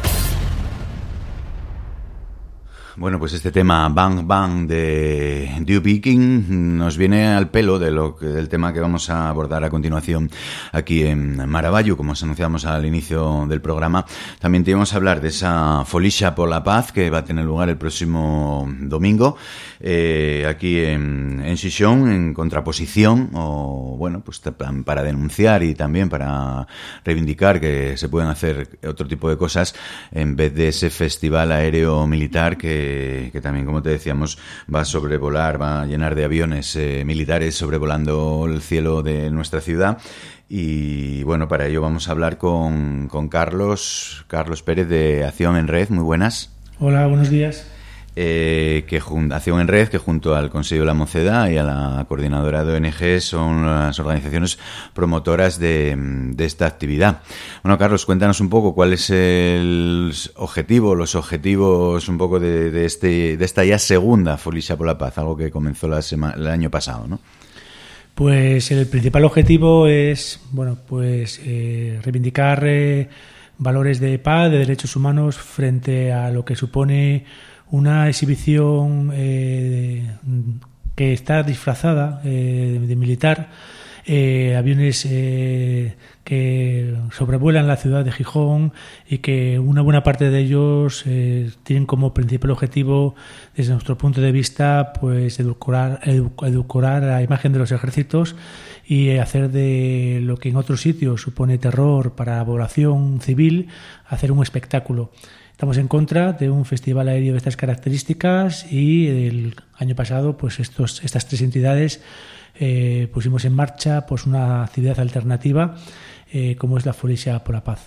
Bueno, pues este tema Bang Bang de Dew Viking nos viene al pelo del tema que vamos a abordar a continuación aquí en Maravallo, como os anunciamos al inicio del programa. También te íbamos a hablar de esa Folicia por la Paz que va a tener lugar el próximo domingo aquí en Xixón, en contraposición, o bueno, pues para denunciar y también para reivindicar que se pueden hacer otro tipo de cosas en vez de ese festival aéreo militar que también, como te decíamos, va a sobrevolar, va a llenar de aviones militares sobrevolando el cielo de nuestra ciudad. Y bueno, para ello vamos a hablar con Carlos Pérez de Acción en Red. Muy buenas. Hola, buenos días. Acción en Red, que junto al Consejo de la Mocedad y a la Coordinadora de ONG son las organizaciones promotoras de esta actividad. Bueno, Carlos, cuéntanos un poco cuál es los objetivos un poco de esta ya segunda Folicia por la Paz, algo que comenzó el año pasado, ¿no? Pues el principal objetivo es, bueno, pues reivindicar valores de paz, de derechos humanos frente a lo que supone una exhibición que está disfrazada de militar, aviones que sobrevuelan la ciudad de Gijón y que una buena parte de ellos tienen como principal objetivo, desde nuestro punto de vista, pues edulcorar la imagen de los ejércitos y hacer de lo que en otros sitios supone terror para la población civil, hacer un espectáculo. Estamos en contra de un festival aéreo de estas características y el año pasado pues estas tres entidades pusimos en marcha pues una actividad alternativa como es la Folicia por la Paz.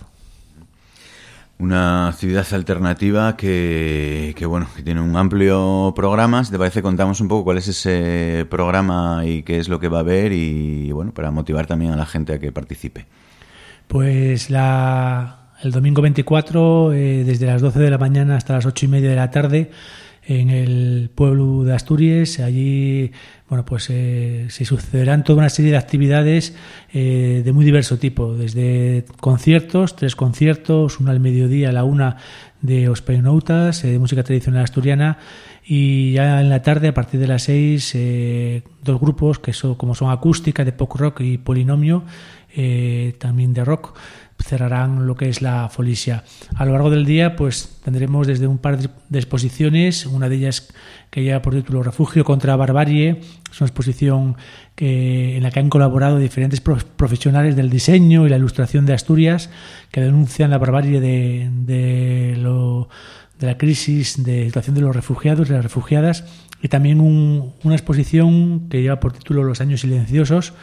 Una actividad alternativa que tiene un amplio programa. Si te parece, contamos un poco cuál es ese programa y qué es lo que va a haber y bueno, para motivar también a la gente a que participe. Pues el domingo 24, desde las 12 de la mañana hasta las 8:30 de la tarde, en el pueblo de Asturias. Allí, bueno, pues se sucederán toda una serie de actividades de muy diverso tipo, desde conciertos, 3 conciertos, uno al mediodía, a la 1 de Ospeonautas, de música tradicional asturiana, y ya en la tarde, a partir de las 6, 2 grupos que son Acústica, de pop rock, y Polinomio, también de rock, cerrarán lo que es la Folisia. A lo largo del día pues tendremos desde un par de exposiciones, una de ellas que lleva por título Refugio contra Barbarie. Es una exposición en la que han colaborado diferentes profesionales del diseño y la ilustración de Asturias, que denuncian la barbarie de la crisis de situación de los refugiados y las refugiadas, y también una exposición que lleva por título Los años silenciosos,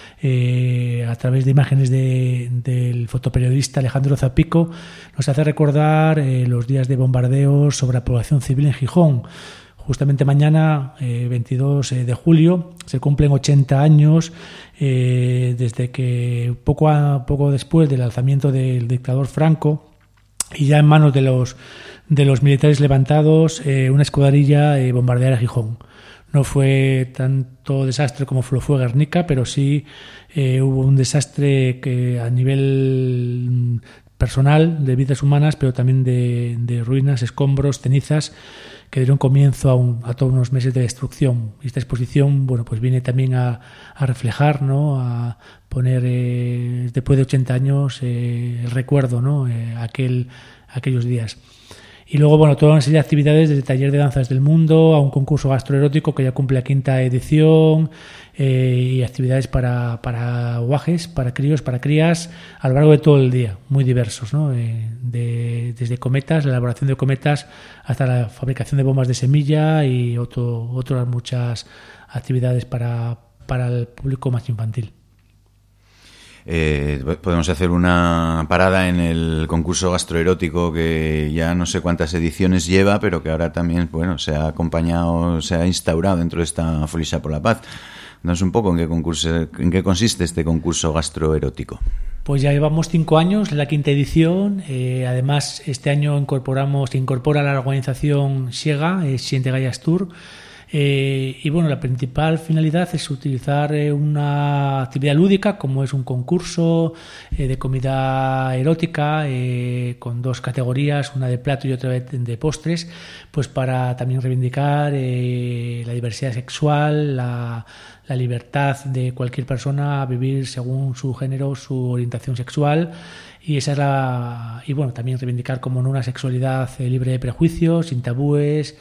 a través de imágenes del fotoperiodista Alejandro Zapico. Nos hace recordar los días de bombardeos sobre la población civil en Gijón. Justamente mañana, 22 de julio, se cumplen 80 años desde que poco después del alzamiento del dictador Franco, y ya en manos de los militares levantados, una escuadrilla bombardeara Gijón. No fue tanto desastre como lo fue Guernica, pero sí hubo un desastre que a nivel personal, de vidas humanas, pero también de ruinas, escombros, cenizas, que dieron comienzo a todos unos meses de destrucción. Y esta exposición, bueno, pues viene también a reflejar, ¿no?, a poner, después de 80 años, el recuerdo, ¿no?, aquellos días. Y luego, bueno, toda una serie de actividades, desde taller de danzas del mundo a un concurso gastroerótico que ya cumple la 5ª edición, y actividades para guajes, para críos, para crías, a lo largo de todo el día, muy diversos, ¿no? Desde cometas, la elaboración de cometas, hasta la fabricación de bombas de semilla y otras muchas actividades para el público más infantil. Podemos hacer una parada en el concurso gastroerótico, que ya no sé cuántas ediciones lleva, pero que ahora también, bueno, se ha instaurado dentro de esta Folisia por la Paz. Danos un poco en qué consiste este concurso gastroerótico. Pues ya llevamos 5 años, la 5ª edición. Además, este año se incorpora la organización Siega, Siente Gallas Tour. Y bueno, la principal finalidad es utilizar una actividad lúdica, como es un concurso de comida erótica, con 2 categorías, una de plato y otra de postres, pues para también reivindicar la diversidad sexual, la libertad de cualquier persona a vivir según su género, su orientación sexual. Y y bueno, también reivindicar como una sexualidad libre de prejuicios, sin tabúes.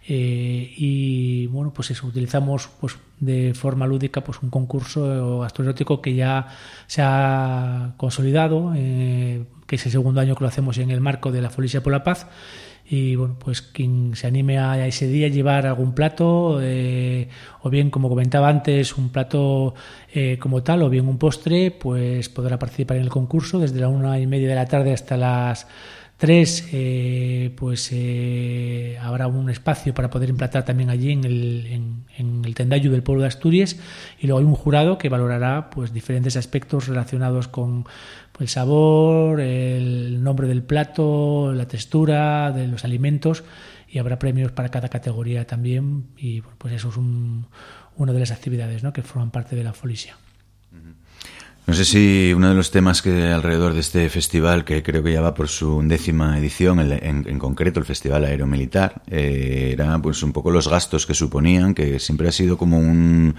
Y bueno, pues eso, utilizamos pues de forma lúdica pues un concurso gastroerótico que ya se ha consolidado, que es el 2º año que lo hacemos en el marco de la Folisia por la Paz. Y bueno, pues quien se anime a ese día llevar algún plato, o bien, como comentaba antes, un plato como tal, o bien un postre, pues podrá participar en el concurso desde la 1:30 de la tarde hasta las 3. Habrá un espacio para poder emplatar también allí en el tendayu del pueblo de Asturias, y luego hay un jurado que valorará pues diferentes aspectos relacionados con el sabor, el nombre del plato, la textura de los alimentos, y habrá premios para cada categoría también. Y pues eso es una de las actividades, ¿no?, que forman parte de la Folisia. No sé si uno de los temas que alrededor de este festival, que creo que ya va por su 10ª edición, en concreto el Festival Aeromilitar, era pues un poco los gastos que suponían, que siempre ha sido como un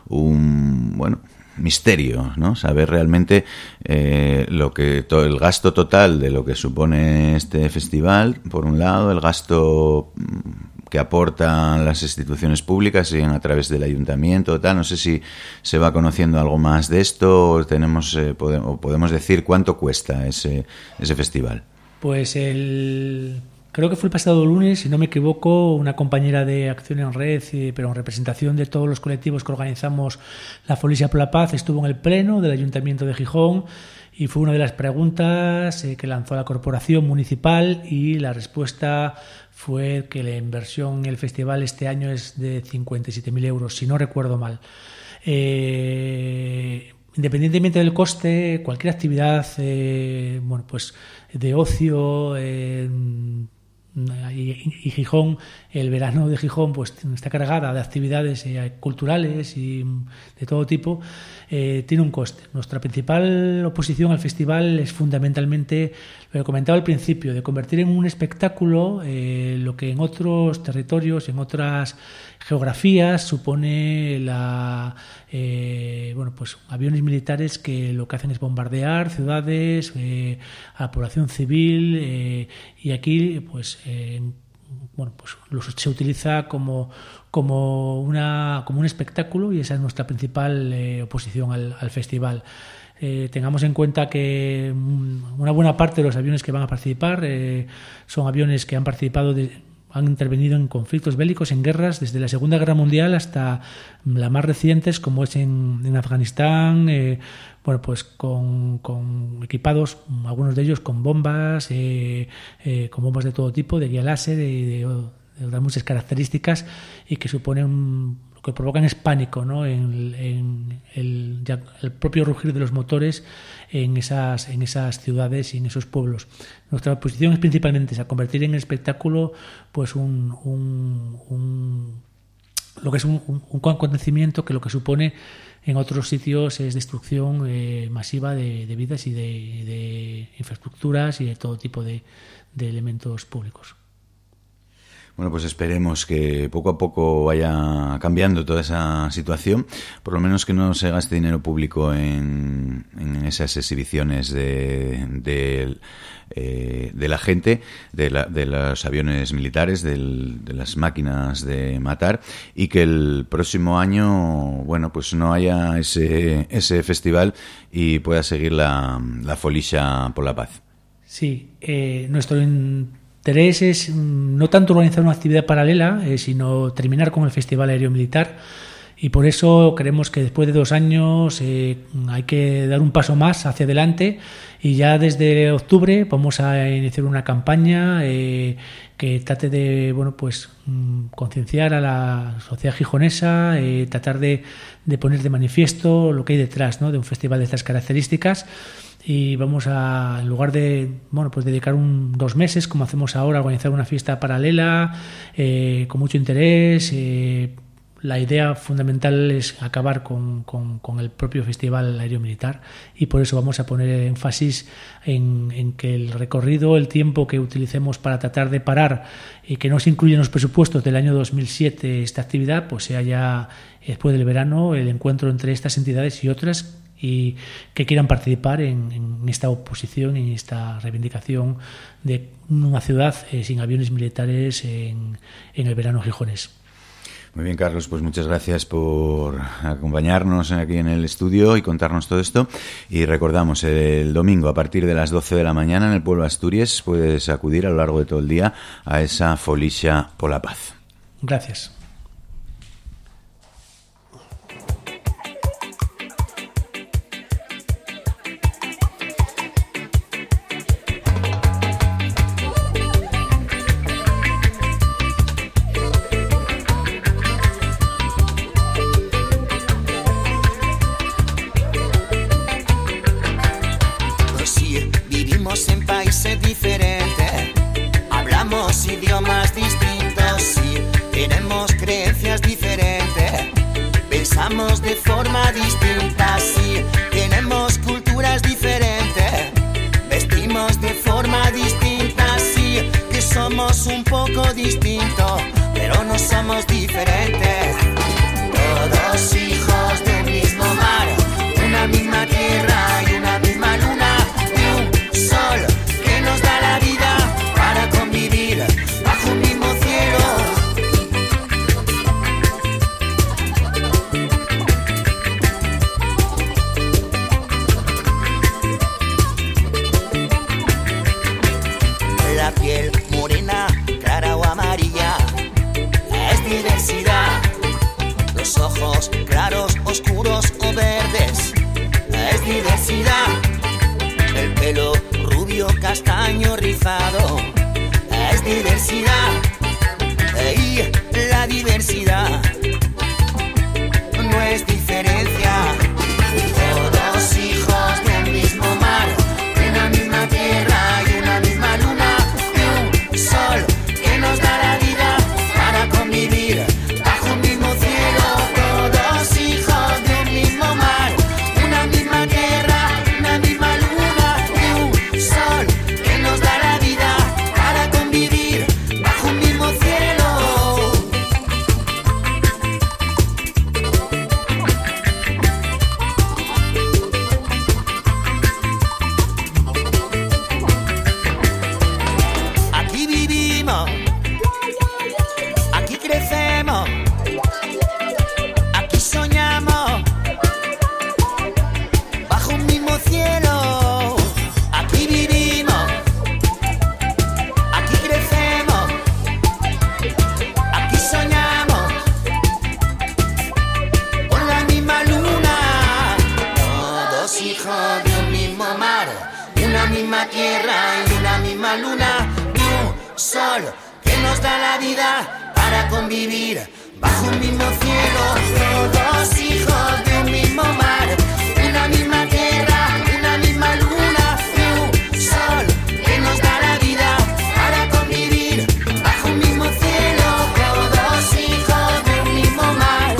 misterio, ¿no? Saber realmente todo el gasto total de lo que supone este festival, por un lado, el gasto que aportan las instituciones públicas y a través del ayuntamiento, tal. No sé si se va conociendo algo más de esto, o podemos decir cuánto cuesta ese festival. Pues creo que fue el pasado lunes, si no me equivoco, una compañera de Acción en Red, pero en representación de todos los colectivos que organizamos la Folisia por la Paz, estuvo en el pleno del Ayuntamiento de Gijón, y fue una de las preguntas que lanzó la corporación municipal, y la respuesta fue que la inversión en el festival este año es de 57.000 euros, si no recuerdo mal. independientemente del coste, cualquier actividad bueno, pues de ocio, y Gijón, el verano de Gijón pues está cargada de actividades culturales y de todo tipo, tiene un coste. Nuestra principal oposición al festival es fundamentalmente lo que comentaba al principio, de convertir en un espectáculo lo que en otros territorios, en otras geografías supone bueno, pues aviones militares que lo que hacen es bombardear ciudades, a la población civil, y aquí pues bueno, pues se utiliza como un espectáculo, y esa es nuestra principal oposición al festival. Tengamos en cuenta que una buena parte de los aviones que van a participar son aviones que han intervenido en conflictos bélicos, en guerras, desde la Segunda Guerra Mundial hasta las más recientes, como es en Afganistán, bueno, pues con equipados, algunos de ellos con bombas, con bombas de todo tipo, de guía láser y de otras muchas características, y que suponen lo que provocan es pánico, ¿no? En el propio rugir de los motores en esas ciudades y en esos pueblos. Nuestra posición es principalmente esa, convertir en espectáculo pues lo que es un acontecimiento que lo que supone en otros sitios es destrucción masiva de vidas y de infraestructuras y de todo tipo de elementos públicos. Bueno, pues esperemos que poco a poco vaya cambiando toda esa situación, por lo menos que no se gaste dinero público en esas exhibiciones de la gente, de los aviones militares, de las máquinas de matar, y que el próximo año, bueno, pues no haya ese festival y pueda seguir la Folixa por la Paz. Sí, nuestro interés es no tanto organizar una actividad paralela, sino terminar con el Festival Aéreo Militar, y por eso creemos que después de 2 años hay que dar un paso más hacia adelante, y ya desde octubre vamos a iniciar una campaña que trate de, bueno, pues concienciar a la sociedad gijonesa, tratar de poner de manifiesto lo que hay detrás, ¿no?, de un festival de estas características. Y vamos a, en lugar de, bueno, pues dedicar 2 meses, como hacemos ahora, a organizar una fiesta paralela con mucho interés. La idea fundamental es acabar con el propio Festival Aéreo Militar, y por eso vamos a poner énfasis en que el recorrido, el tiempo que utilicemos para tratar de parar y que no se incluya en los presupuestos del año 2007 esta actividad, pues sea ya después del verano el encuentro entre estas entidades y otras y que quieran participar en esta oposición, en esta reivindicación de una ciudad sin aviones militares en el verano gijonés. Muy bien, Carlos, pues muchas gracias por acompañarnos aquí en el estudio y contarnos todo esto. Y recordamos, el domingo a partir de las 12 de la mañana en el pueblo de Asturias puedes acudir a lo largo de todo el día a esa Folixa por la Paz. Gracias. Idiomas distintos, sí, tenemos creencias diferentes, pensamos de forma distinta, sí, tenemos culturas diferentes, vestimos de forma distinta, sí, que somos un poco distintos, pero no somos diferentes. Todos hijos del mismo mar, una misma tierra y una misma luna, y un sol que nos da la vida para convivir bajo un mismo cielo. La piel morena, clara o amarilla, es diversidad. Los ojos claros, oscuros o verdes, es diversidad. El pelo rubio, castaño, rizado, es diversidad. Y la diversidad no es diferencia. Todos sol que nos da la vida para convivir bajo un mismo cielo, todos hijos de un mismo mar, una misma tierra, una misma luna, un sol que nos da la vida para convivir bajo un mismo cielo, todos hijos de un mismo mar,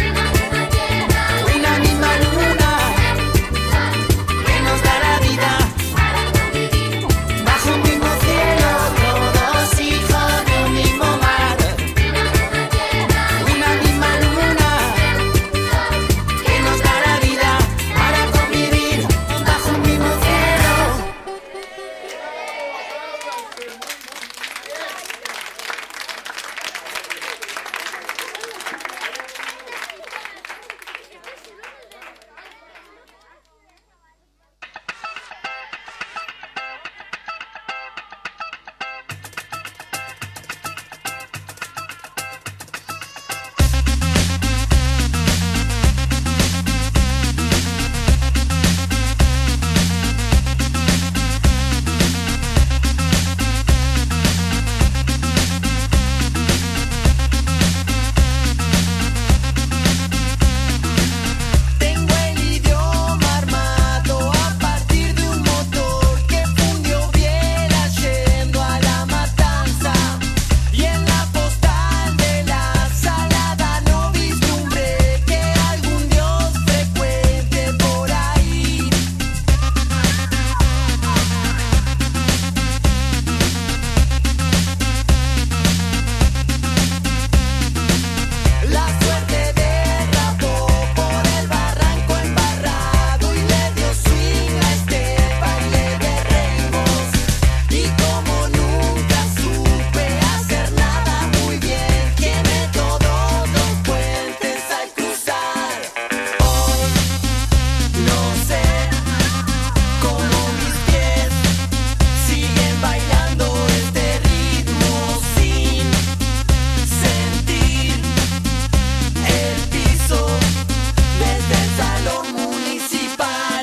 una misma luna que nos da la vida bajo un mismo cielo, todos hijos de un mismo mar, una misma luna que nos da la vida para convivir bajo un mismo cielo. Tengo el idioma armado a partir de un motor que fundió biela yendo a la matanza, y en la postal de la salada no vislumbré que algún dios frecuente por ahí. La suerte derrapó por el barranco embarrado y le dio swing a este baile de remos. Y como nunca supe hacer nada muy bien, quemé todos los puentes al cruzar. Hoy no sé cómo mis pies siguen bailando este ritmo sin sentir el piso desde el salón municipal.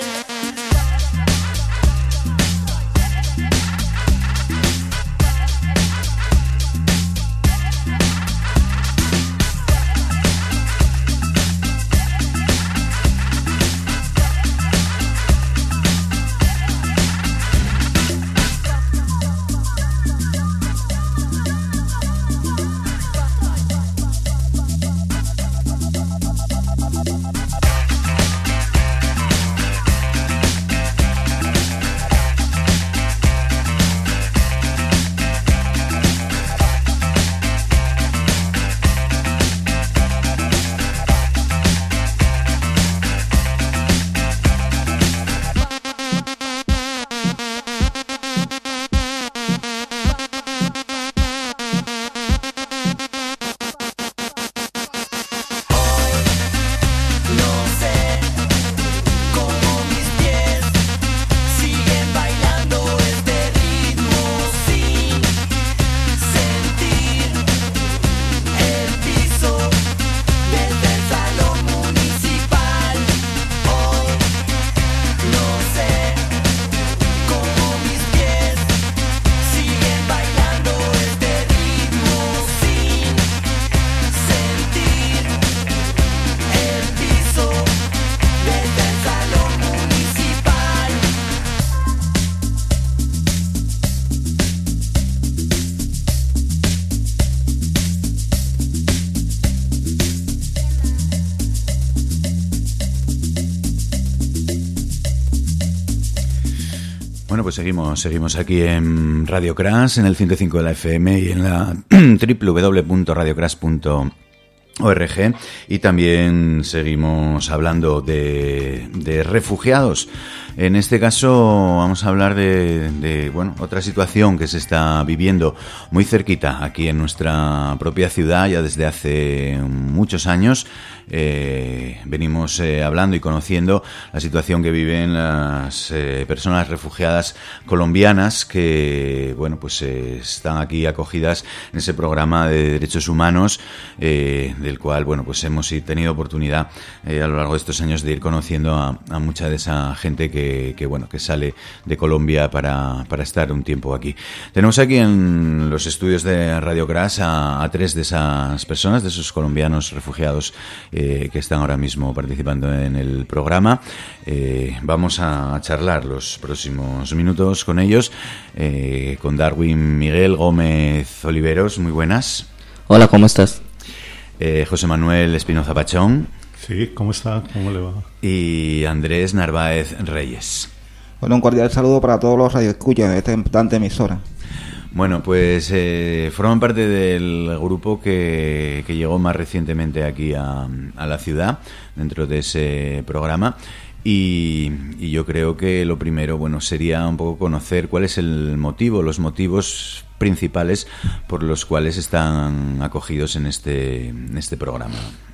No sé cómo mis pies siguen bailando este ritmo sin sentir el piso desde el salón municipal. Hoy no sé cómo mis pies siguen bailando este ritmo sin sentir el piso desde el salón municipal. Bueno, pues seguimos aquí en Radio Crash, en el 105 de la FM y en la www.radiocrash.org, y también seguimos hablando de refugiados. En este caso vamos a hablar de otra situación que se está viviendo muy cerquita aquí en nuestra propia ciudad ya desde hace muchos años. Venimos hablando y conociendo la situación que viven las personas refugiadas colombianas que están aquí acogidas en ese programa de derechos humanos de del cual, bueno, pues hemos tenido oportunidad a lo largo de estos años de ir conociendo a mucha de esa gente que sale de Colombia para estar un tiempo aquí. Tenemos aquí en los estudios de Radio Crash a 3 de esas personas, de esos colombianos refugiados que están ahora mismo participando en el programa. Vamos a charlar los próximos minutos con ellos, con Darwin Miguel Gómez Oliveros. Muy buenas. Hola, ¿cómo estás? José Manuel Espinoza Pachón. Sí, ¿cómo está? ¿Cómo le va? Y Andrés Narváez Reyes. Bueno, un cordial saludo para todos los radioescuchas de esta importante emisora. Bueno, pues forman parte del grupo que llegó más recientemente aquí a la ciudad, dentro de ese programa. Y yo creo que lo primero, bueno, sería un poco conocer cuál es el motivo, los motivos principales por los cuales están acogidos en este programa.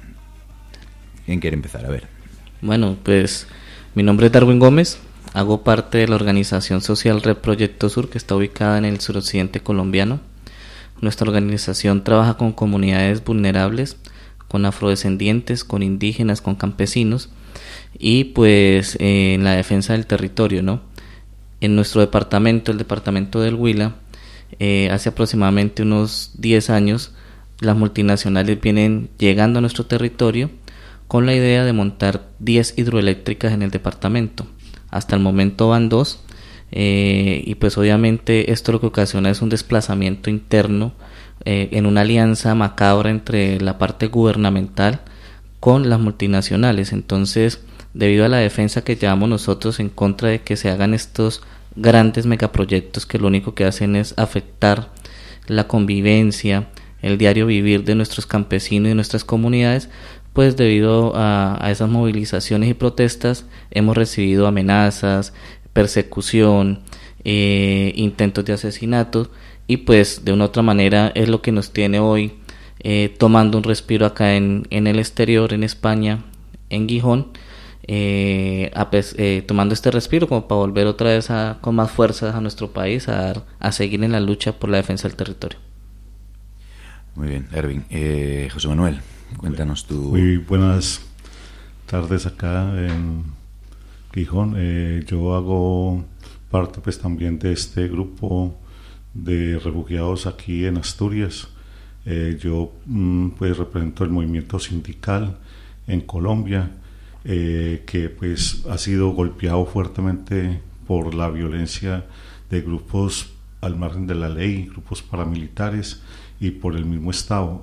¿Quién quiere empezar? A ver. Bueno, pues mi nombre es Darwin Gómez, hago parte de la organización social Red Proyecto Sur, que está ubicada en el suroccidente colombiano. Nuestra organización trabaja con comunidades vulnerables, con afrodescendientes, con indígenas, con campesinos, y pues en la defensa del territorio, ¿no? En nuestro departamento, el departamento del Huila, hace aproximadamente unos 10 años las multinacionales vienen llegando a nuestro territorio con la idea de montar 10 hidroeléctricas en el departamento. Hasta el momento van 2, y pues obviamente esto lo que ocasiona es un desplazamiento interno en una alianza macabra entre la parte gubernamental con las multinacionales. Entonces, debido a la defensa que llevamos nosotros en contra de que se hagan estos grandes megaproyectos que lo único que hacen es afectar la convivencia, el diario vivir de nuestros campesinos y de nuestras comunidades, pues debido a esas movilizaciones y protestas hemos recibido amenazas, persecución, intentos de asesinato, y pues de una u otra manera es lo que nos tiene hoy tomando un respiro acá en el exterior, en España, en Gijón, tomando este respiro como para volver otra vez con más fuerzas a nuestro país a seguir en la lucha por la defensa del territorio. Muy bien, Erwin. José Manuel, cuéntanos tú. Muy buenas tardes acá en Gijón. Yo hago parte pues también de este grupo de refugiados aquí en Asturias. Yo pues represento el movimiento sindical en Colombia, que pues ha sido golpeado fuertemente por la violencia de grupos al margen de la ley, grupos paramilitares, y por el mismo Estado,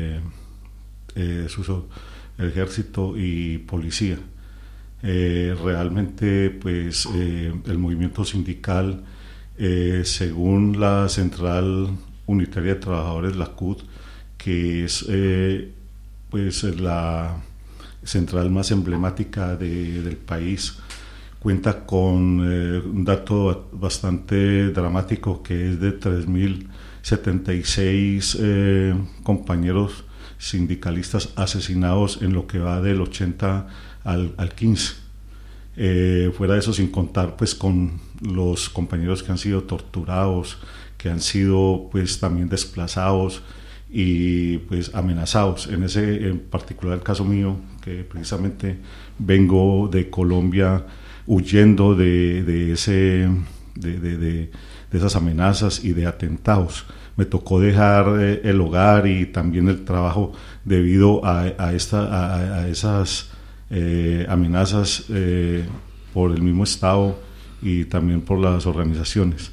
ejército y policía. Realmente pues el movimiento sindical, según la Central Unitaria de Trabajadores, la CUT, que es pues la central más emblemática del país, cuenta con un dato bastante dramático, que es de 3.076 compañeros sindicalistas asesinados en lo que va del 80 al 15. Fuera de eso, sin contar pues con los compañeros que han sido torturados, que han sido pues también desplazados y pues amenazados. En particular el caso mío, que precisamente vengo de Colombia huyendo de esas amenazas y de atentados. Me tocó dejar el hogar y también el trabajo debido a esas amenazas por el mismo Estado y también por las organizaciones.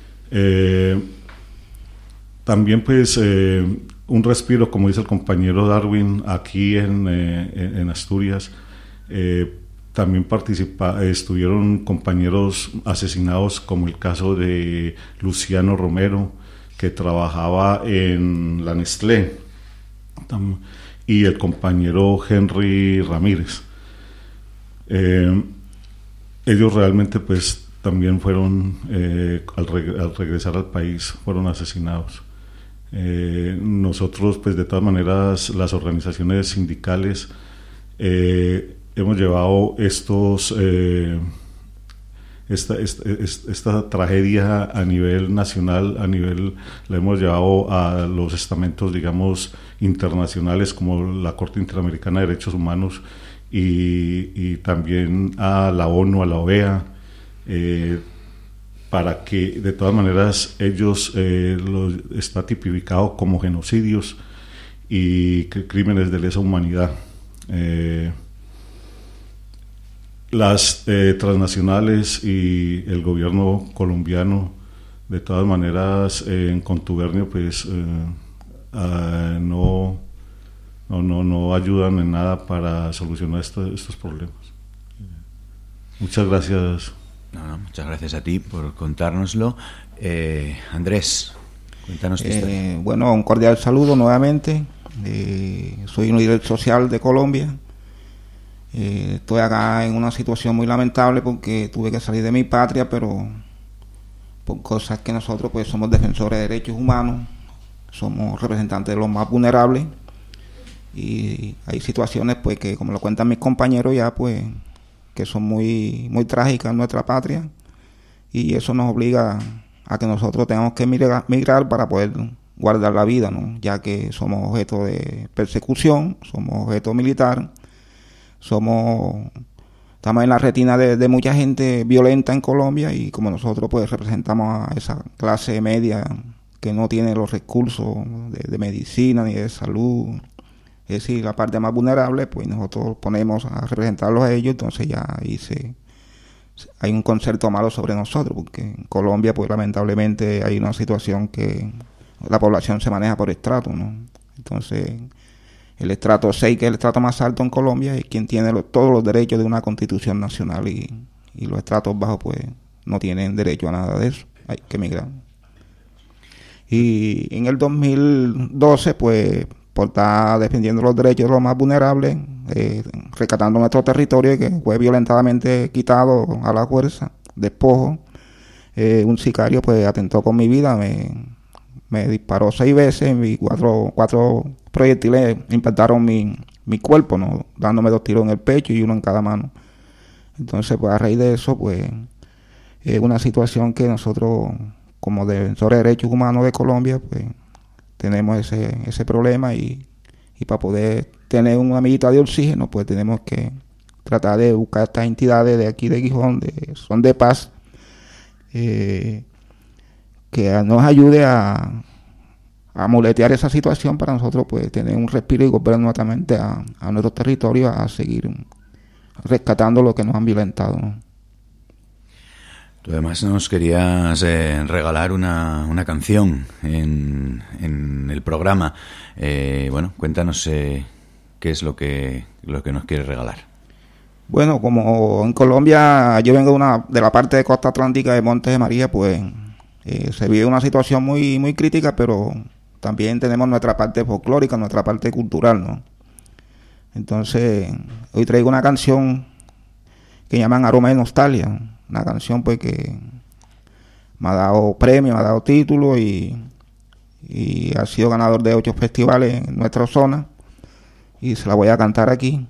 También pues un respiro, como dice el compañero Darwin, aquí en Asturias. También estuvieron compañeros asesinados, como el caso de Luciano Romero, que trabajaba en la Nestlé, y el compañero Henry Ramírez. Ellos realmente pues también fueron, al regresar al país, fueron asesinados. Nosotros pues de todas maneras, las organizaciones sindicales, hemos llevado esta tragedia a nivel nacional, la hemos llevado a los estamentos, digamos, internacionales como la Corte Interamericana de Derechos Humanos y también a la ONU, a la OEA, para que de todas maneras ellos está tipificado como genocidios y crímenes de lesa humanidad. Las transnacionales y el gobierno colombiano de todas maneras en contubernio pues no ayudan en nada para solucionar estos problemas. Muchas gracias. Muchas gracias a ti por contárnoslo. Andrés, cuéntanos tu historia. Bueno, un cordial saludo nuevamente. Soy un líder social de Colombia. Estoy acá en una situación muy lamentable porque tuve que salir de mi patria, pero por cosas que nosotros pues somos defensores de derechos humanos, somos representantes de los más vulnerables, y hay situaciones pues que, como lo cuentan mis compañeros ya, pues que son muy trágicas en nuestra patria, y eso nos obliga a que nosotros tengamos que migrar para poder guardar la vida, ¿no? Ya que somos objeto de persecución, somos objeto militar, estamos en la retina de mucha gente violenta en Colombia, y como nosotros pues representamos a esa clase media que no tiene los recursos de medicina ni de salud, es decir, la parte más vulnerable, pues nosotros ponemos a representarlos a ellos. Entonces ya ahí hay un concepto malo sobre nosotros, porque en Colombia pues lamentablemente hay una situación que la población se maneja por estrato, ¿no? Entonces el estrato 6, que es el estrato más alto en Colombia, es quien tiene todos los derechos de una constitución nacional, y los estratos bajos pues no tienen derecho a nada de eso, hay que emigrar. Y en el 2012 pues por estar defendiendo los derechos de los más vulnerables, rescatando nuestro territorio que fue violentamente quitado a la fuerza, despojo, un sicario pues atentó con mi vida, me disparó 6 veces y cuatro proyectiles impactaron mi cuerpo, ¿no? Dándome 2 tiros en el pecho y 1 en cada mano. Entonces pues a raíz de eso pues es una situación que nosotros como defensores de derechos humanos de Colombia pues tenemos ese problema, y para poder tener una amiguita de oxígeno pues tenemos que tratar de buscar estas entidades de aquí de Gijón, son de paz, que nos ayude a muletear esa situación para nosotros pues tener un respiro y volver nuevamente a nuestro territorio a seguir rescatando lo que nos han violentado, ¿no? Tú además nos querías regalar una canción en el programa. Bueno, cuéntanos qué es lo que nos quieres regalar. Bueno, como en Colombia yo vengo de la parte de costa atlántica de Montes de María, pues se vive una situación muy, muy crítica, pero también tenemos nuestra parte folclórica, nuestra parte cultural, ¿no? Entonces, hoy traigo una canción que llaman Aroma de Nostalgia, una canción pues que me ha dado premio, me ha dado título y ha sido ganador de 8 festivales en nuestra zona, y se la voy a cantar aquí.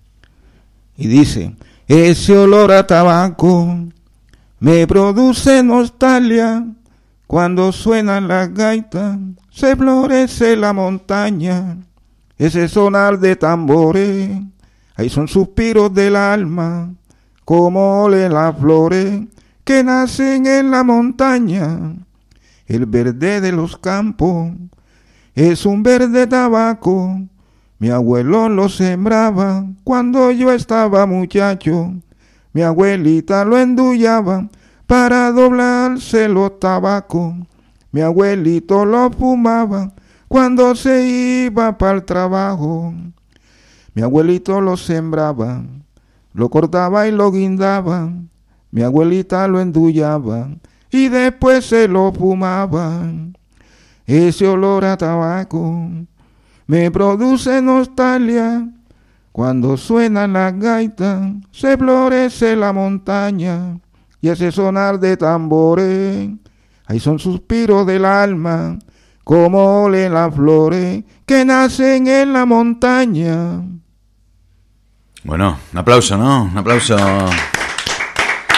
Y dice: ese olor a tabaco me produce nostalgia, cuando suenan las gaitas se florece la montaña, ese sonar de tambores, ahí son suspiros del alma, como olen las flores que nacen en la montaña. El verde de los campos es un verde tabaco, mi abuelo lo sembraba cuando yo estaba muchacho, mi abuelita lo endullaba para doblarse los tabacos, mi abuelito lo fumaba cuando se iba para el trabajo, mi abuelito lo sembraba, lo cortaba y lo guindaba, mi abuelita lo endullaba y después se lo fumaba. Ese olor a tabaco me produce nostalgia, cuando suenan las gaitas se florece la montaña, y ese sonar de tambores, ahí son suspiros del alma, como olen las flores que nacen en la montaña. Bueno, un aplauso, ¿no? Un aplauso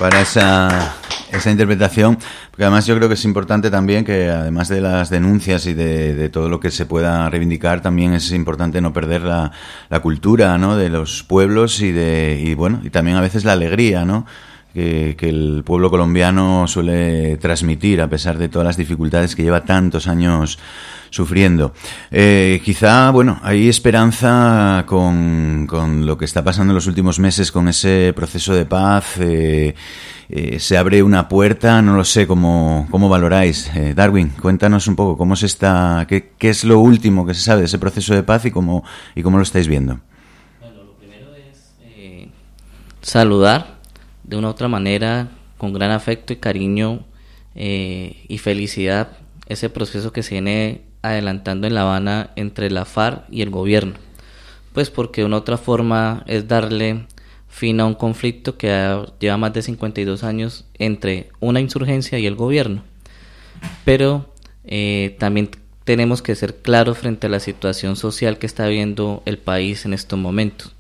para esa interpretación, porque además yo creo que es importante también que, además de las denuncias y de todo lo que se pueda reivindicar, también es importante no perder la cultura, ¿no?, de los pueblos y también a veces la alegría, ¿no?, que el pueblo colombiano suele transmitir a pesar de todas las dificultades que lleva tantos años sufriendo. Quizá, hay esperanza con lo que está pasando en los últimos meses con ese proceso de paz. Se abre una puerta, no lo sé, ¿cómo valoráis? Darwin, cuéntanos un poco qué es lo último que se sabe de ese proceso de paz y cómo lo estáis viendo. Bueno, lo primero es saludar de una u otra manera, con gran afecto y cariño y felicidad, ese proceso que se viene adelantando en La Habana entre la FARC y el gobierno, pues porque de una otra forma es darle fin a un conflicto que lleva más de 52 años entre una insurgencia y el gobierno, pero también tenemos que ser claros frente a la situación social que está viviendo el país en estos momentos.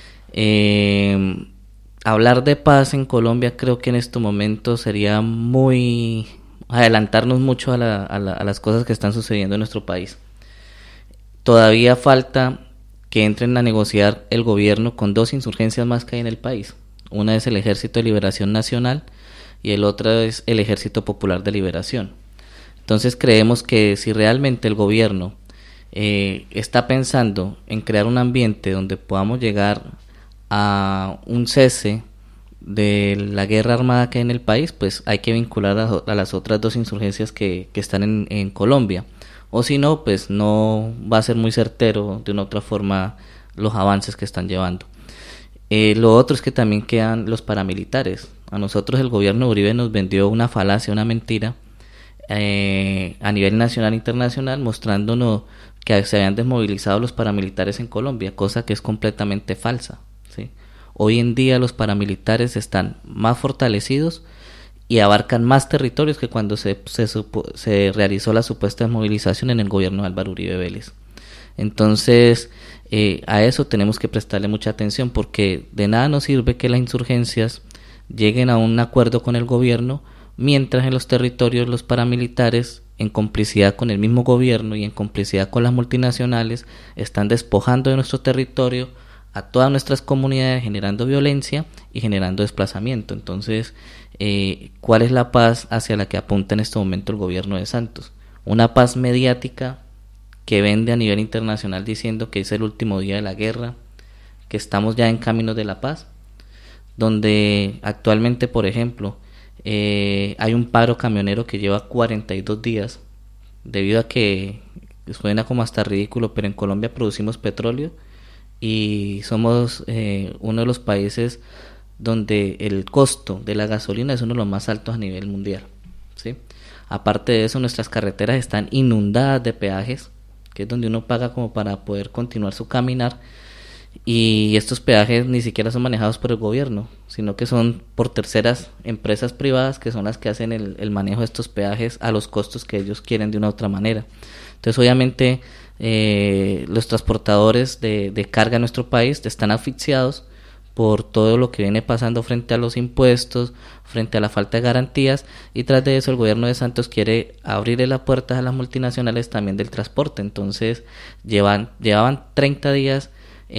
Hablar de paz en Colombia creo que en estos momentos sería adelantarnos mucho a las cosas que están sucediendo en nuestro país. Todavía falta que entren a negociar el gobierno con dos insurgencias más que hay en el país. Una es el Ejército de Liberación Nacional y el otro es el Ejército Popular de Liberación. Entonces creemos que si realmente el gobierno está pensando en crear un ambiente donde podamos llegar a un cese de la guerra armada que hay en el país, pues hay que vincular a las otras dos insurgencias que están en Colombia, o si no, pues no va a ser muy certero de una otra forma los avances que están llevando. Lo otro es que también quedan los paramilitares. A nosotros el gobierno de Uribe nos vendió una falacia, una mentira a nivel nacional e internacional, mostrándonos que se habían desmovilizado los paramilitares en Colombia, cosa que es completamente falsa, ¿sí? Hoy en día los paramilitares están más fortalecidos y abarcan más territorios que cuando se realizó la supuesta desmovilización en el gobierno de Álvaro Uribe Vélez. Entonces, a eso tenemos que prestarle mucha atención, porque de nada nos sirve que las insurgencias lleguen a un acuerdo con el gobierno, mientras en los territorios los paramilitares, en complicidad con el mismo gobierno y en complicidad con las multinacionales, están despojando de nuestro territorio a todas nuestras comunidades, generando violencia y generando desplazamiento. Entonces, ¿cuál es la paz hacia la que apunta en este momento el gobierno de Santos? Una paz mediática que vende a nivel internacional diciendo que es el último día de la guerra, que estamos ya en camino de la paz, donde actualmente, por ejemplo, hay un paro camionero que lleva 42 días, debido a que suena como hasta ridículo, pero en Colombia producimos petróleo y somos uno de los países donde el costo de la gasolina es uno de los más altos a nivel mundial, ¿sí? Aparte de eso, nuestras carreteras están inundadas de peajes, que es donde uno paga como para poder continuar su caminar, y estos peajes ni siquiera son manejados por el gobierno, sino que son por terceras empresas privadas, que son las que hacen el manejo de estos peajes a los costos que ellos quieren de una u otra manera. Entonces, obviamente, los transportadores de carga en nuestro país están asfixiados por todo lo que viene pasando frente a los impuestos, frente a la falta de garantías, y tras de eso el gobierno de Santos quiere abrirle las puertas a las multinacionales también del transporte. Entonces llevaban 30 días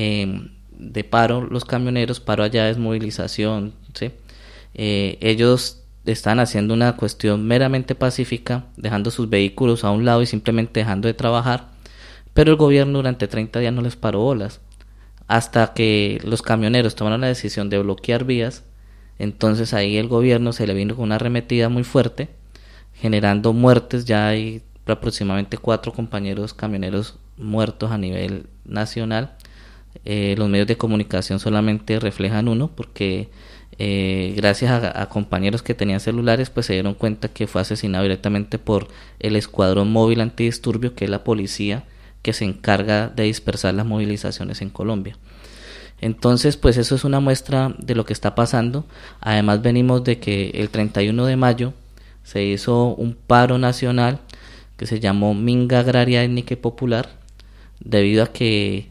de paro los camioneros, paro allá, desmovilización, ¿sí? Ellos están haciendo una cuestión meramente pacífica, dejando sus vehículos a un lado y simplemente dejando de trabajar, pero el gobierno durante 30 días no les paró bolas, hasta que los camioneros tomaron la decisión de bloquear vías. Entonces ahí el gobierno se le vino con una arremetida muy fuerte, generando muertes. Ya hay aproximadamente 4 compañeros camioneros muertos a nivel nacional. Los medios de comunicación solamente reflejan uno, porque gracias a compañeros que tenían celulares, pues se dieron cuenta que fue asesinado directamente por el Escuadrón Móvil Antidisturbio, que es la policía que se encarga de dispersar las movilizaciones en Colombia. Entonces, pues eso es una muestra de lo que está pasando. Además, venimos de que el 31 de mayo se hizo un paro nacional que se llamó Minga Agraria Étnica y Popular, debido a que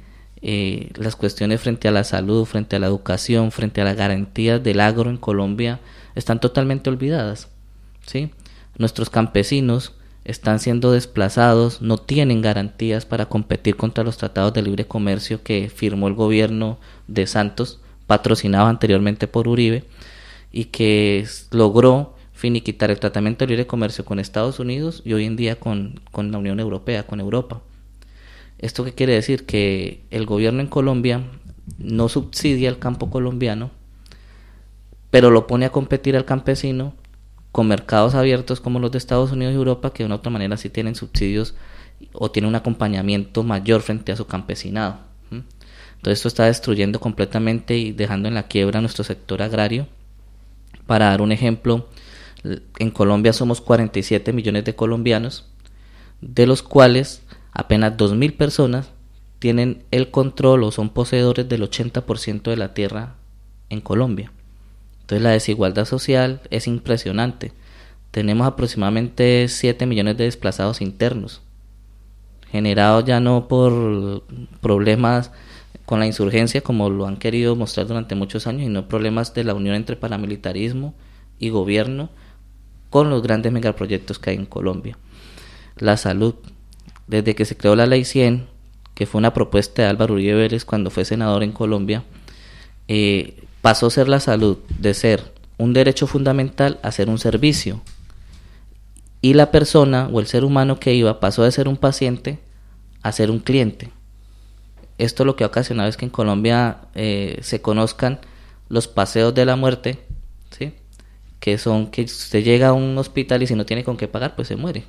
las cuestiones frente a la salud, frente a la educación, frente a las garantías del agro en Colombia están totalmente olvidadas, ¿sí? Nuestros campesinos están siendo desplazados, no tienen garantías para competir contra los tratados de libre comercio que firmó el gobierno de Santos, patrocinado anteriormente por Uribe, y que logró finiquitar el tratamiento de libre comercio con Estados Unidos y hoy en día con la Unión Europea, con Europa. ¿Esto qué quiere decir? Que el gobierno en Colombia no subsidia al campo colombiano, pero lo pone a competir al campesino con mercados abiertos como los de Estados Unidos y Europa, que de una otra manera sí tienen subsidios o tienen un acompañamiento mayor frente a su campesinado. Entonces esto está destruyendo completamente y dejando en la quiebra nuestro sector agrario. Para dar un ejemplo, en Colombia somos 47 millones de colombianos, de los cuales apenas 2.000 personas tienen el control o son poseedores del 80% de la tierra en Colombia. Entonces la desigualdad social es impresionante. Tenemos aproximadamente 7 millones de desplazados internos, generados ya no por problemas con la insurgencia como lo han querido mostrar durante muchos años, sino problemas de la unión entre paramilitarismo y gobierno con los grandes megaproyectos que hay en Colombia. La salud, desde que se creó la Ley 100, que fue una propuesta de Álvaro Uribe Vélez cuando fue senador en Colombia, pasó a ser la salud de ser un derecho fundamental a ser un servicio, y la persona o el ser humano que iba pasó de ser un paciente a ser un cliente. Esto lo que ha ocasionado es que en Colombia se conozcan los paseos de la muerte, ¿sí? Que son que usted llega a un hospital y si no tiene con qué pagar, pues se muere.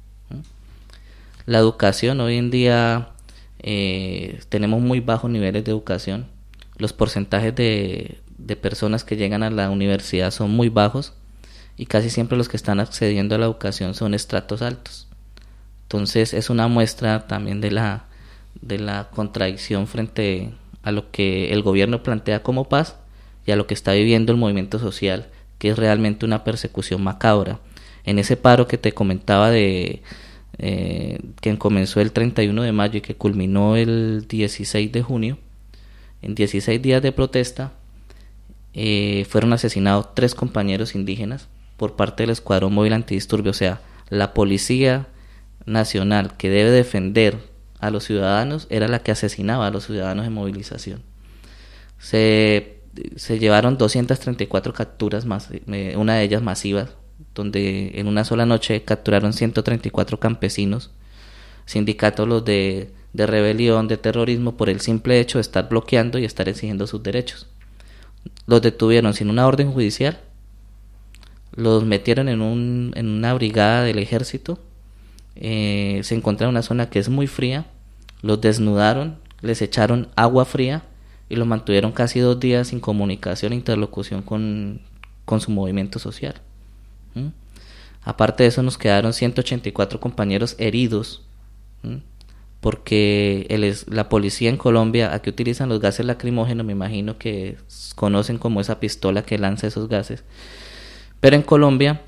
La educación, hoy en día tenemos muy bajos niveles de educación. Los porcentajes de personas que llegan a la universidad son muy bajos y casi siempre los que están accediendo a la educación son estratos altos. Entonces es una muestra también de la contradicción frente a lo que el gobierno plantea como paz y a lo que está viviendo el movimiento social, que es realmente una persecución macabra. En ese paro que te comentaba que comenzó el 31 de mayo y que culminó el 16 de junio, en 16 días de protesta fueron asesinados 3 compañeros indígenas por parte del Escuadrón Móvil Antidisturbios. O sea, la Policía Nacional, que debe defender a los ciudadanos, era la que asesinaba a los ciudadanos en movilización. Se llevaron 234 capturas, una de ellas masivas, donde en una sola noche capturaron 134 campesinos, sindicatos los de rebelión, de terrorismo, por el simple hecho de estar bloqueando y estar exigiendo sus derechos. Los detuvieron sin una orden judicial, los metieron en una brigada del ejército, se encontraron en una zona que es muy fría, los desnudaron, les echaron agua fría y los mantuvieron casi 2 días sin comunicación e interlocución con su movimiento social. Aparte de eso, nos quedaron 184 compañeros heridos, porque la policía en Colombia, aquí utilizan los gases lacrimógenos, me imagino que conocen como esa pistola que lanza esos gases, pero en Colombia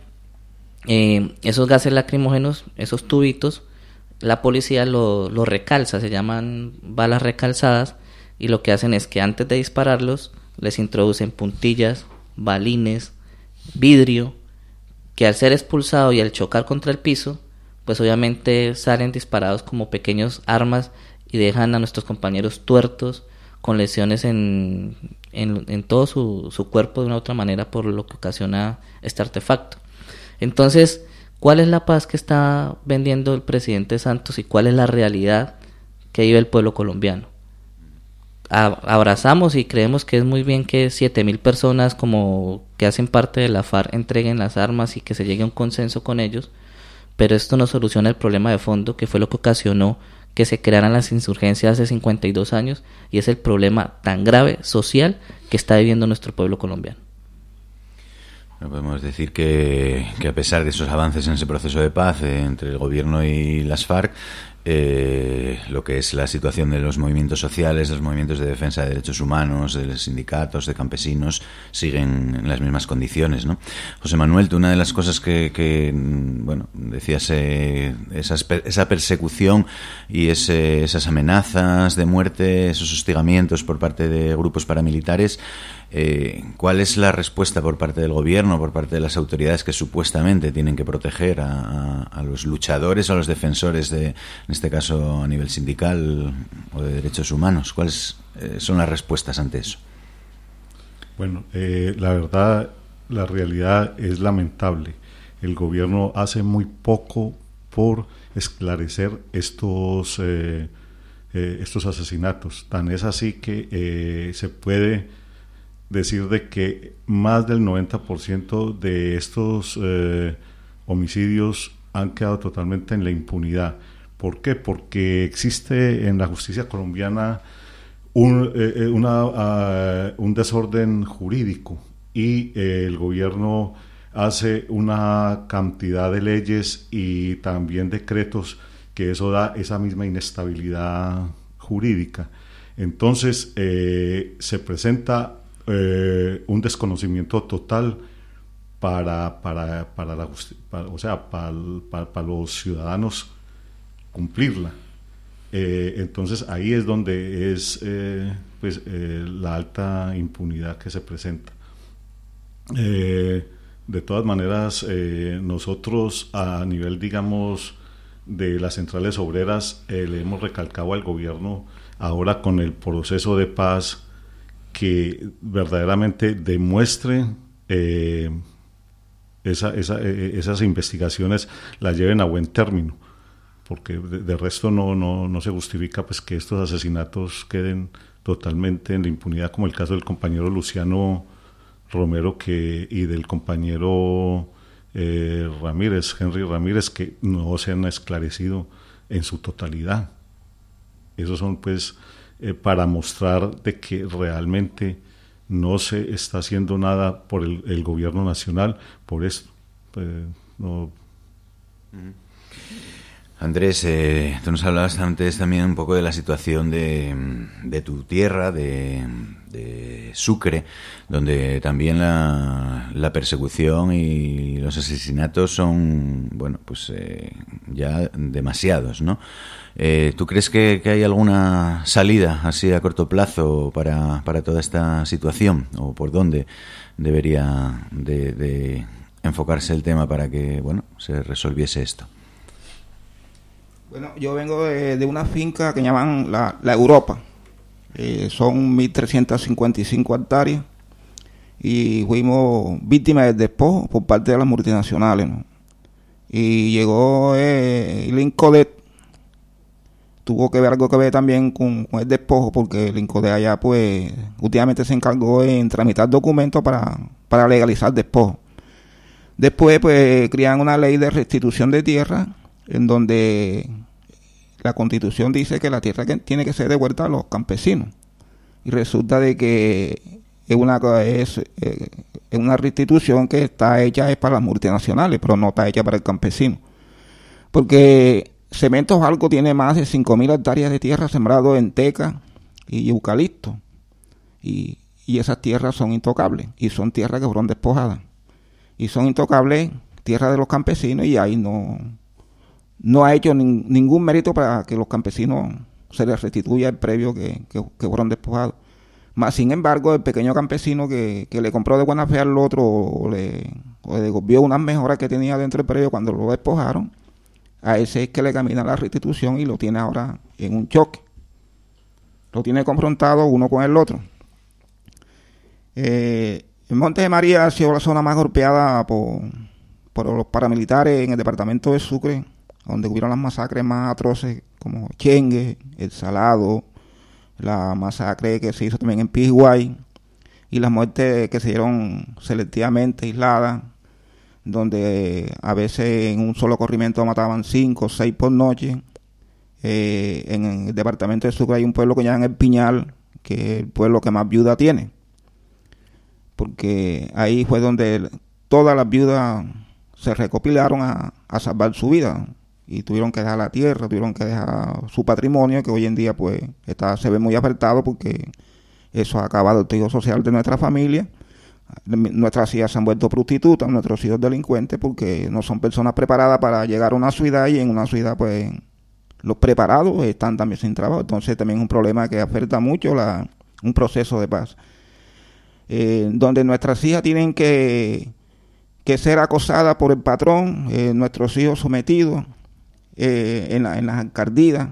esos gases lacrimógenos, esos tubitos, la policía lo recalza, se llaman balas recalzadas, y lo que hacen es que antes de dispararlos les introducen puntillas, balines, vidrio, que al ser expulsado y al chocar contra el piso, pues obviamente salen disparados como pequeños armas y dejan a nuestros compañeros tuertos, con lesiones en todo su cuerpo de una u otra manera por lo que ocasiona este artefacto. Entonces, ¿cuál es la paz que está vendiendo el presidente Santos y cuál es la realidad que vive el pueblo colombiano? Abrazamos y creemos que es muy bien que 7.000 personas como que hacen parte de la FARC entreguen las armas y que se llegue a un consenso con ellos, pero esto no soluciona el problema de fondo, que fue lo que ocasionó que se crearan las insurgencias hace 52 años, y es el problema tan grave social que está viviendo nuestro pueblo colombiano. Podemos decir que a pesar de esos avances en ese proceso de paz entre el gobierno y las FARC, lo que es la situación de los movimientos sociales, los movimientos de defensa de derechos humanos, de los sindicatos, de campesinos, siguen en las mismas condiciones, ¿no? José Manuel, tú, una de las cosas que bueno, decías, esa persecución y esas amenazas de muerte, esos hostigamientos por parte de grupos paramilitares, ¿Cuál es la respuesta por parte del gobierno, por parte de las autoridades que supuestamente tienen que proteger a los luchadores o a los defensores en este caso a nivel sindical o de derechos humanos? ¿Cuáles son las respuestas ante eso? Bueno, la verdad, la realidad es lamentable. El gobierno hace muy poco por esclarecer estos asesinatos. Tan es así que se puede decir de que más del 90% de estos homicidios han quedado totalmente en la impunidad. ¿Por qué? Porque existe en la justicia colombiana un desorden jurídico y el gobierno hace una cantidad de leyes y también decretos que eso da esa misma inestabilidad jurídica. Entonces se presenta un desconocimiento total para los ciudadanos cumplirla. Entonces ahí es donde es la alta impunidad que se presenta. De todas maneras, nosotros a nivel, digamos, de las centrales obreras le hemos recalcado al gobierno ahora con el proceso de paz que verdaderamente demuestre esas investigaciones, las lleven a buen término, porque de resto no se justifica pues que estos asesinatos queden totalmente en la impunidad, como el caso del compañero Luciano Romero y del compañero Henry Ramírez, que no se han esclarecido en su totalidad. Esos son pues para mostrar de que realmente no se está haciendo nada por el gobierno nacional por esto. No. Andrés, tú nos hablabas antes también un poco de la situación de tu tierra, de Sucre, donde también la persecución y los asesinatos son, bueno, pues ya demasiados, ¿no? ¿Tú crees que hay alguna salida así a corto plazo para toda esta situación? ¿O por dónde debería de enfocarse el tema para que, bueno, se resolviese esto? Bueno, yo vengo de una finca que llaman la Europa. Son 1.355 hectáreas y fuimos víctimas del despojo por parte de las multinacionales, ¿no? Y llegó el INCODET, tuvo que ver algo que ver también con el despojo, porque el INCODET allá pues últimamente se encargó en tramitar documentos para legalizar el despojo. Después pues crean una ley de restitución de tierra en donde la Constitución dice que la tierra tiene que ser devuelta a los campesinos, y resulta de que es una restitución que está hecha es para las multinacionales, pero no está hecha para el campesino, porque Cementos Alco tiene más de 5.000 hectáreas de tierra sembrado en teca y eucalipto, y esas tierras son intocables, y son tierras que fueron despojadas, y son intocables, tierras de los campesinos, y ahí no ha hecho ningún mérito para que los campesinos se les restituya el previo que fueron despojados. Más sin embargo, el pequeño campesino que le compró de buena fe al otro o le vio unas mejoras que tenía dentro del previo cuando lo despojaron, a ese es que le camina la restitución y lo tiene ahora en un choque. Lo tiene confrontado uno con el otro. El Monte de María ha sido la zona más golpeada por los paramilitares en el departamento de Sucre, donde hubieron las masacres más atroces como Chengue, El Salado, la masacre que se hizo también en Piguay y las muertes que se dieron selectivamente aisladas, donde a veces en un solo corrimiento mataban 5 o 6 por noche. En el departamento de Sucre hay un pueblo que llaman El Piñal, que es el pueblo que más viudas tiene, porque ahí fue donde todas las viudas se recopilaron a salvar su vida, y tuvieron que dejar la tierra, tuvieron que dejar su patrimonio, que hoy en día pues se ve muy afectado porque eso ha acabado el tejido social de nuestra familia. Nuestras hijas se han vuelto prostitutas, nuestros hijos delincuentes, porque no son personas preparadas para llegar a una ciudad, y en una ciudad pues los preparados están también sin trabajo. Entonces también es un problema que afecta mucho un proceso de paz. donde nuestras hijas tienen que ser acosadas por el patrón, nuestros hijos sometidos en las alcaldías.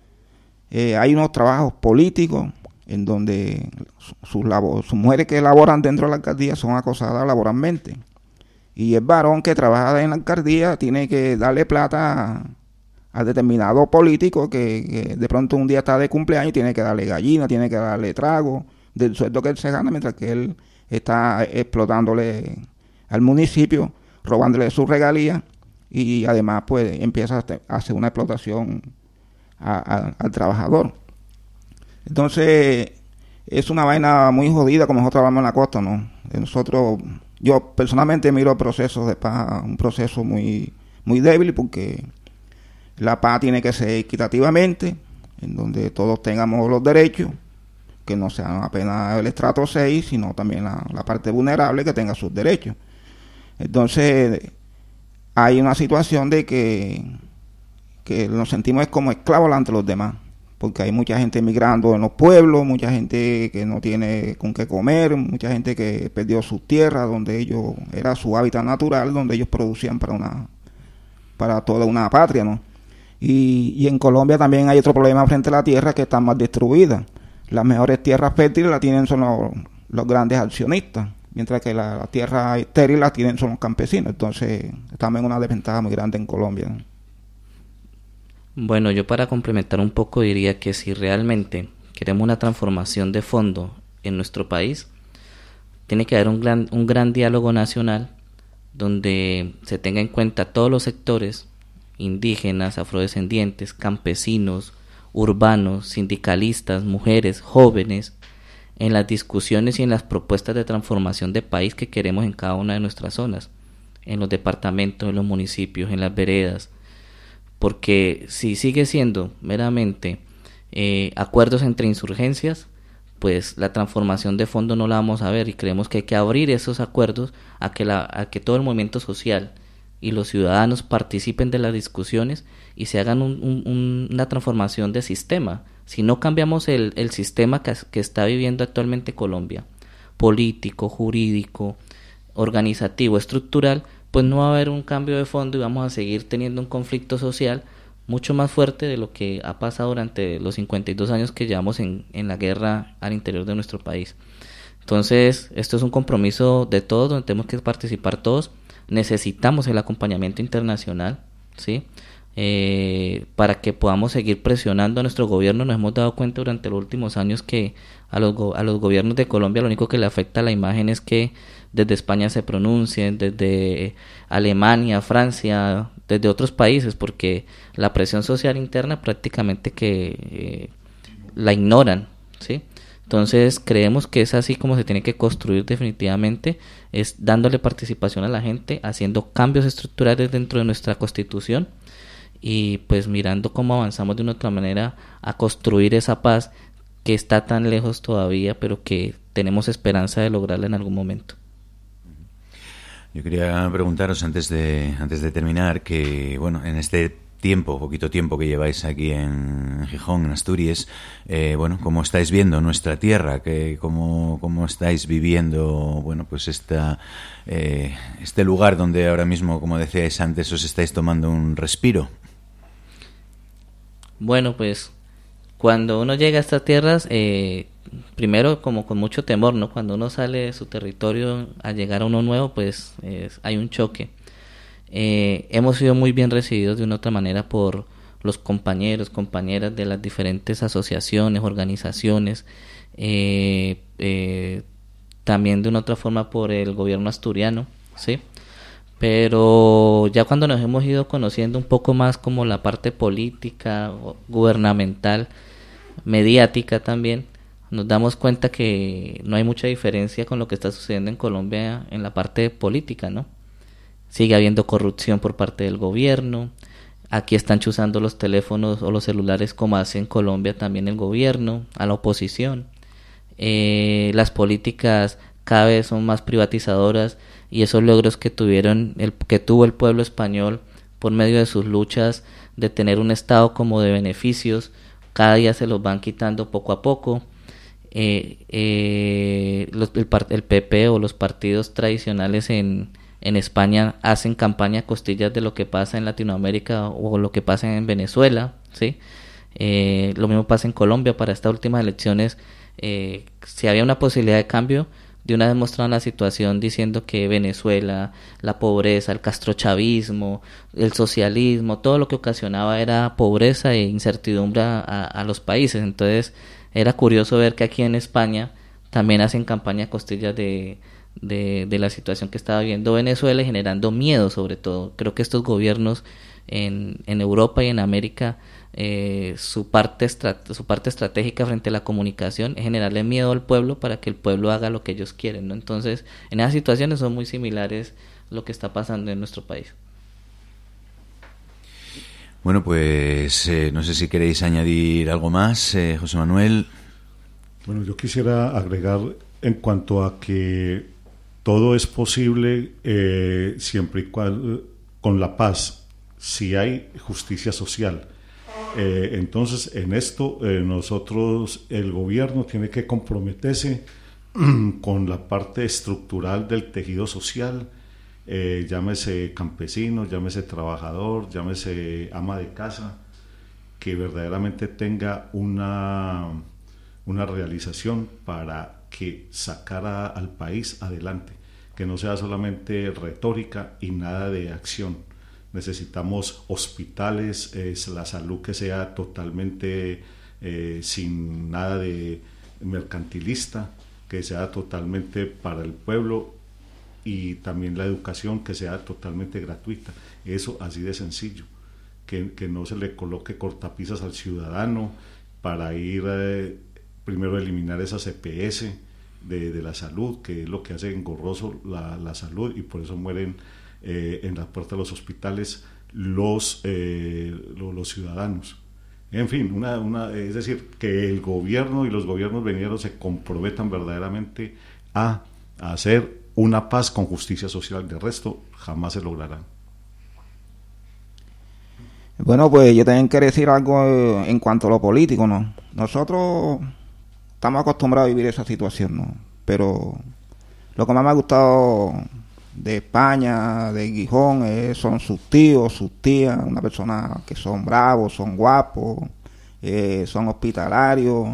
Hay unos trabajos políticos en donde sus mujeres que laboran dentro de la alcaldía son acosadas laboralmente. Y el varón que trabaja en la alcaldía tiene que darle plata a determinado político que de pronto un día está de cumpleaños y tiene que darle gallina, tiene que darle trago del sueldo que él se gana, mientras que él está explotándole al municipio, robándole sus regalías, y además pues empieza a hacer una explotación al trabajador. Entonces es una vaina muy jodida como nosotros trabajamos en la costa, ¿no? Yo personalmente miro el proceso de paz, un proceso muy, muy débil, porque la paz tiene que ser equitativamente, en donde todos tengamos los derechos, que no sean apenas el estrato 6, sino también la parte vulnerable que tenga sus derechos. Entonces hay una situación de que nos sentimos como esclavos ante los demás, porque hay mucha gente emigrando en los pueblos, mucha gente que no tiene con qué comer, mucha gente que perdió sus tierras, donde ellos era su hábitat natural, donde ellos producían para toda una patria, ¿no? Y en Colombia también hay otro problema frente a la tierra, que están más destruidas. Las mejores tierras fértiles las tienen son los grandes accionistas, mientras que la tierra estéril la tienen son los campesinos. Entonces estamos en una desventaja muy grande en Colombia, ¿no? Bueno, yo para complementar un poco diría que si realmente queremos una transformación de fondo en nuestro país, tiene que haber un gran diálogo nacional donde se tenga en cuenta todos los sectores: indígenas, afrodescendientes, campesinos, urbanos, sindicalistas, mujeres, jóvenes, en las discusiones y en las propuestas de transformación de país que queremos en cada una de nuestras zonas, en los departamentos, en los municipios, en las veredas. Porque si sigue siendo meramente acuerdos entre insurgencias, pues la transformación de fondo no la vamos a ver, y creemos que hay que abrir esos acuerdos a que todo el movimiento social y los ciudadanos participen de las discusiones y se hagan una transformación de sistema. Si no cambiamos el sistema que está viviendo actualmente Colombia, político, jurídico, organizativo, estructural, pues no va a haber un cambio de fondo y vamos a seguir teniendo un conflicto social mucho más fuerte de lo que ha pasado durante los 52 años que llevamos en la guerra al interior de nuestro país. Entonces, esto es un compromiso de todos, donde tenemos que participar todos. Necesitamos el acompañamiento internacional, ¿sí? Para que podamos seguir presionando a nuestro gobierno. Nos hemos dado cuenta durante los últimos años que a los gobiernos de Colombia lo único que le afecta a la imagen es que desde España se pronuncien, desde Alemania, Francia, desde otros países, porque la presión social interna prácticamente que la ignoran, ¿sí? Entonces creemos que es así como se tiene que construir definitivamente, es dándole participación a la gente, haciendo cambios estructurales dentro de nuestra Constitución y pues mirando cómo avanzamos de una otra manera a construir esa paz que está tan lejos todavía, pero que tenemos esperanza de lograrla en algún momento. Yo quería preguntaros antes de terminar que, bueno, en este poquito tiempo que lleváis aquí en Gijón, en Asturias, bueno, ¿cómo estáis viendo nuestra tierra? ¿Cómo estáis viviendo, bueno, pues este lugar donde ahora mismo, como decíais antes, os estáis tomando un respiro? Bueno, pues cuando uno llega a estas tierras, primero como con mucho temor, ¿no? Cuando uno sale de su territorio a llegar a uno nuevo, pues hay un choque. Hemos sido muy bien recibidos de una otra manera por los compañeros, compañeras de las diferentes asociaciones, organizaciones, también de una otra forma por el gobierno asturiano, ¿sí? Pero ya cuando nos hemos ido conociendo un poco más como la parte política, gubernamental, mediática también, nos damos cuenta que no hay mucha diferencia con lo que está sucediendo en Colombia en la parte política, ¿no? Sigue habiendo corrupción por parte del gobierno. Aquí están chuzando los teléfonos o los celulares como hace en Colombia también el gobierno, a la oposición. Las políticas cada vez son más privatizadoras y esos logros que tuvo el pueblo español por medio de sus luchas de tener un estado como de beneficios, cada día se los van quitando poco a poco. el PP o los partidos tradicionales en España hacen campaña a costillas de lo que pasa en Latinoamérica o lo que pasa en Venezuela, ¿sí? Lo mismo pasa en Colombia. Para estas últimas elecciones, si había una posibilidad de cambio, de una vez mostraron la situación diciendo que Venezuela, la pobreza, el castrochavismo, el socialismo, todo lo que ocasionaba era pobreza e incertidumbre a los países. Entonces era curioso ver que aquí en España también hacen campaña a costillas de la situación que estaba viviendo Venezuela y generando miedo. Sobre todo creo que estos gobiernos en Europa y en América, su parte estratégica frente a la comunicación es generarle miedo al pueblo para que el pueblo haga lo que ellos quieren, ¿no? Entonces en esas situaciones son muy similares lo que está pasando en nuestro país. Bueno, pues no sé si queréis añadir algo más, José Manuel. Bueno, yo quisiera agregar en cuanto a que todo es posible siempre y cuando con la paz, si hay justicia social. Entonces, en esto nosotros, el gobierno tiene que comprometerse con la parte estructural del tejido social, llámese campesino, llámese trabajador, llámese ama de casa, que verdaderamente tenga una realización para que sacara al país adelante, que no sea solamente retórica y nada de acción. Necesitamos hospitales, la salud que sea totalmente sin nada de mercantilista, que sea totalmente para el pueblo, y también la educación que sea totalmente gratuita. Eso así de sencillo, que no se le coloque cortapisas al ciudadano para ir primero a eliminar esas EPS de la salud, que es lo que hace engorroso la salud, y por eso mueren en la puerta de los hospitales los ciudadanos. En fin, es decir, que el gobierno y los gobiernos venideros se comprometan verdaderamente a hacer una paz con justicia social. De resto, jamás se logrará. Bueno, pues yo también quiero decir algo en cuanto a lo político, ¿no? Nosotros estamos acostumbrados a vivir esa situación, ¿no? Pero lo que más me ha gustado de España, de Gijón, son sus tíos, sus tías, una persona que son bravos, son guapos, son hospitalarios,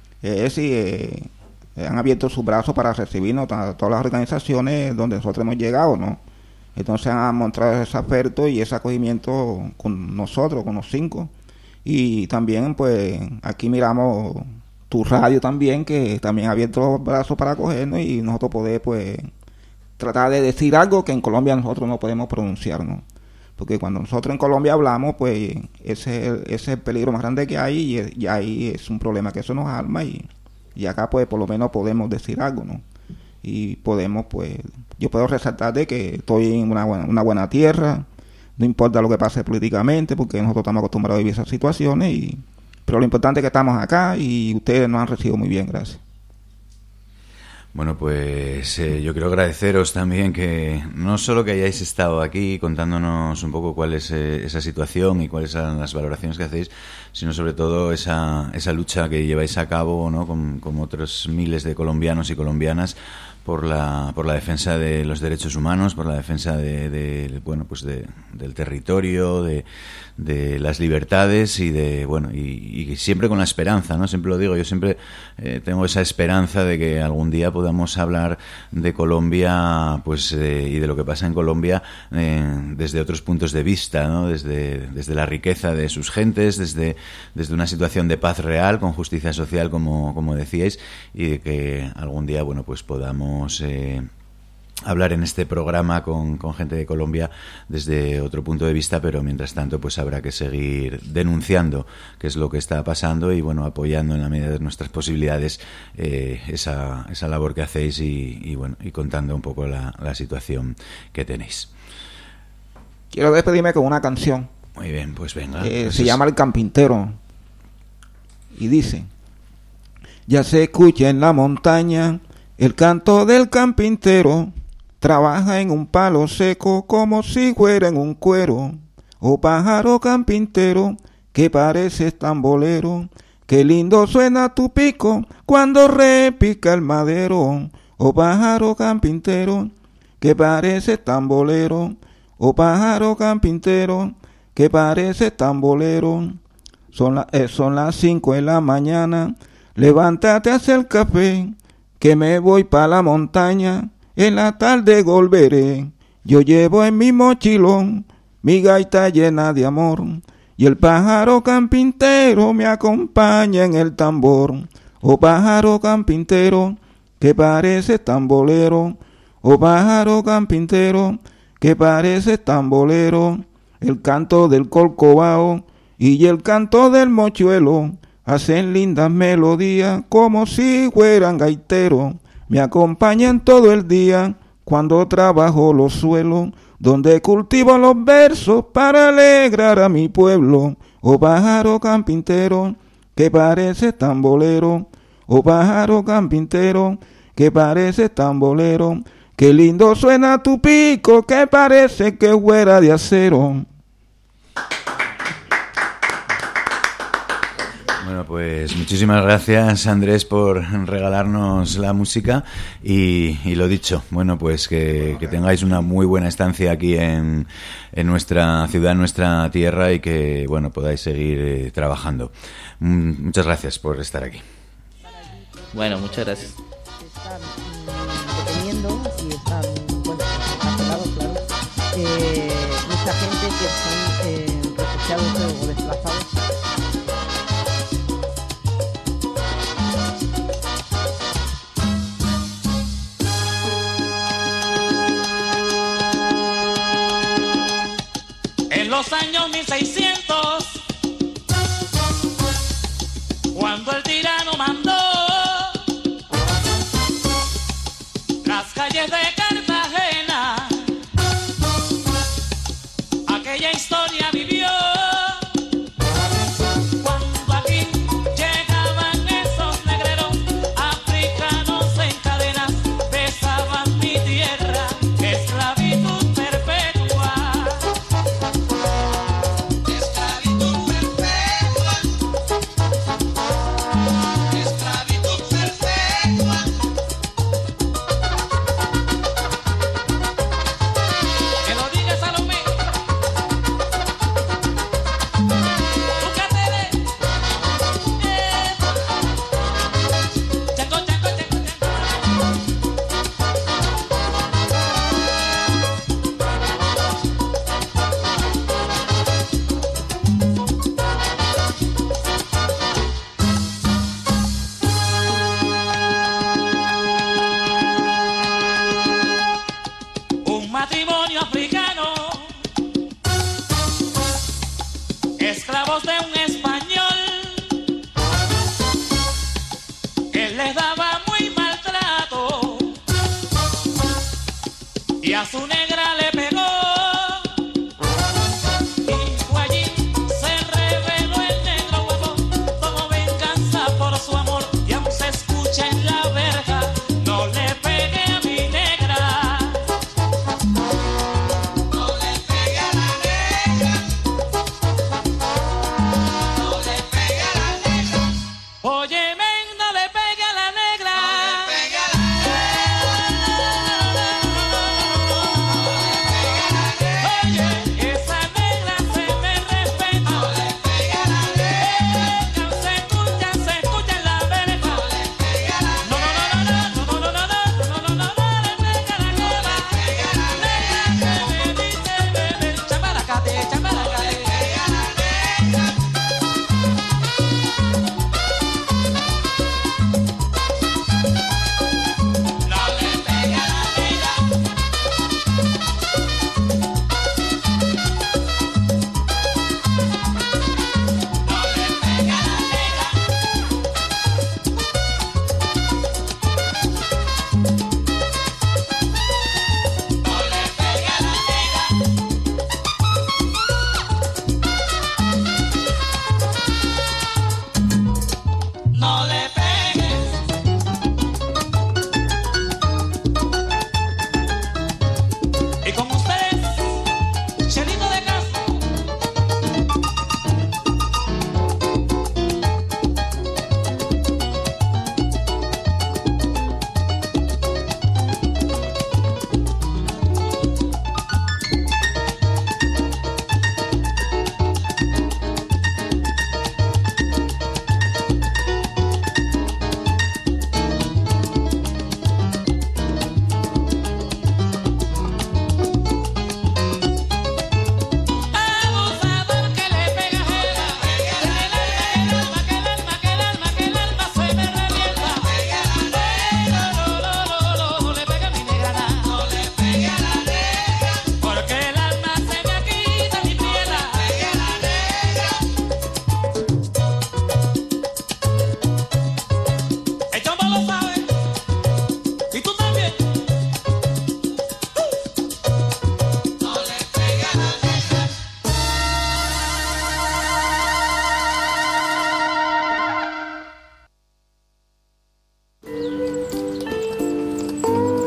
han abierto sus brazos para recibirnos a todas las organizaciones donde nosotros hemos llegado, ¿no? Entonces han mostrado ese afecto y ese acogimiento con nosotros, con los 5, y también pues aquí miramos tu radio también, que también ha abierto los brazos para acogernos y nosotros poder pues tratar de decir algo que en Colombia nosotros no podemos pronunciar, ¿no? Porque cuando nosotros en Colombia hablamos, pues ese es el peligro más grande que hay, y ahí es un problema que eso nos arma, y acá pues por lo menos podemos decir algo, ¿no? Y podemos pues, yo puedo resaltar de que estoy en una buena tierra, no importa lo que pase políticamente, porque nosotros estamos acostumbrados a vivir esas situaciones, pero lo importante es que estamos acá y ustedes nos han recibido muy bien, gracias. Bueno, pues yo quiero agradeceros también que no solo que hayáis estado aquí contándonos un poco cuál es esa situación y cuáles son las valoraciones que hacéis, sino sobre todo esa lucha que lleváis a cabo, ¿no? con otros miles de colombianos y colombianas por la defensa de los derechos humanos, por la defensa del territorio, de las libertades y siempre con la esperanza, ¿no? Siempre lo digo, yo siempre tengo esa esperanza de que algún día podamos hablar de Colombia, pues y de lo que pasa en Colombia desde otros puntos de vista, ¿no? Desde la riqueza de sus gentes, desde una situación de paz real, con justicia social, como decíais, y de que algún día, bueno, pues podamos hablar en este programa con gente de Colombia desde otro punto de vista, pero mientras tanto pues habrá que seguir denunciando qué es lo que está pasando y bueno, apoyando en la medida de nuestras posibilidades esa labor que hacéis y contando un poco la situación que tenéis. Quiero despedirme con una canción. Muy bien, pues venga. Se llama El Carpintero y dice: ya se escucha en la montaña el canto del carpintero, trabaja en un palo seco como si fuera en un cuero. Oh pájaro carpintero, que pareces tan bolero, Qué lindo suena tu pico cuando repica el madero, oh pájaro carpintero, que parece tambolero, oh pájaro carpintero, que parece tambolero. Son las 5 de la mañana, levántate a hacer café, que me voy pa' la montaña, en la tarde volveré. Yo llevo en mi mochilón mi gaita llena de amor, y el pájaro carpintero me acompaña en el tambor. Oh pájaro carpintero, que parece tambolero, oh pájaro carpintero, que parece tambolero. El canto del corcovado y el canto del mochuelo hacen lindas melodías como si fueran gaiteros. Me acompañan todo el día cuando trabajo los suelos, donde cultivo los versos para alegrar a mi pueblo. Oh pájaro carpintero, que parece tambolero, oh pájaro carpintero, que parece tambolero. Qué lindo suena tu pico, que parece que fuera de acero. Bueno, pues muchísimas gracias, Andrés, por regalarnos la música y lo dicho, bueno, pues que tengáis una muy buena estancia aquí en nuestra ciudad, en nuestra tierra, y que, bueno, podáis seguir trabajando. Muchas gracias por estar aquí. Bueno, muchas gracias. Están deteniendo y están, bueno, cancelados, claro, mucha gente que son refugiados o desplazados. En los años 1600, cuando el tirano mandó las calles de Cartagena, aquella historia vivió. Cuando aquí llegaban esos negreros africanos en cadenas, besaban mi tierra, esclavitud perpetua. Un matrimonio africano, esclavos de un español, él les daba muy maltrato y a su negra le pegó. Y fue allí, se reveló el negro guapo, como venganza por su amor, y aún se escucha en la verja: no le pegué a mi negra. Oye, men, no le pegue a la negra. No le pegue a la negra.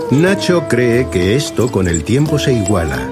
Nacho cree que esto con el tiempo se iguala.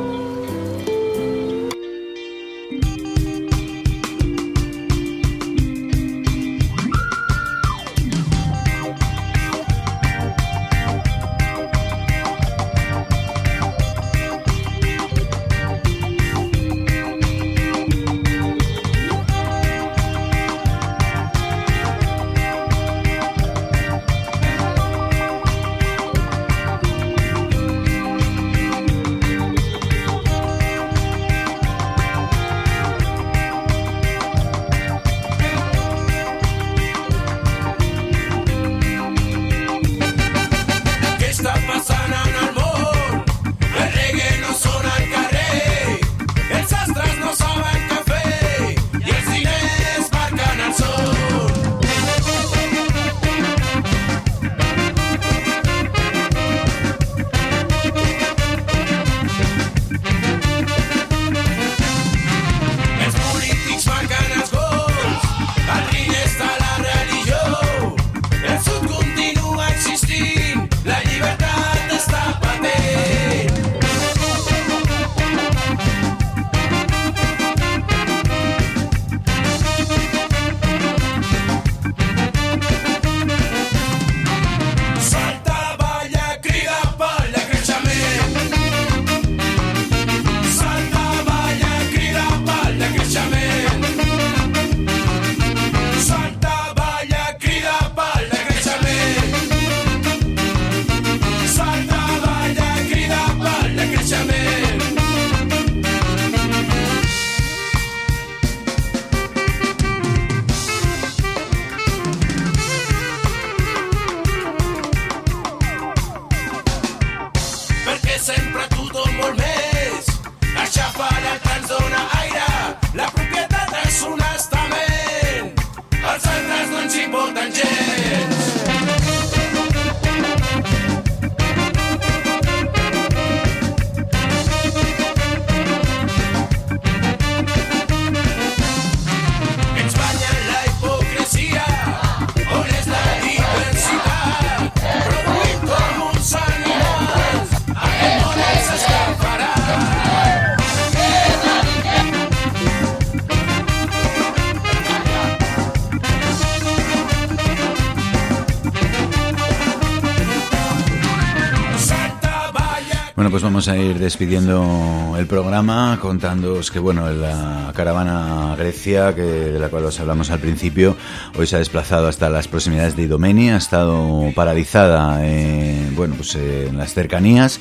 Bueno, pues vamos a ir despidiendo el programa contándoos que, bueno, la caravana Grecia, de la cual os hablamos al principio, hoy se ha desplazado hasta las proximidades de Idomeni, ha estado paralizada en las cercanías.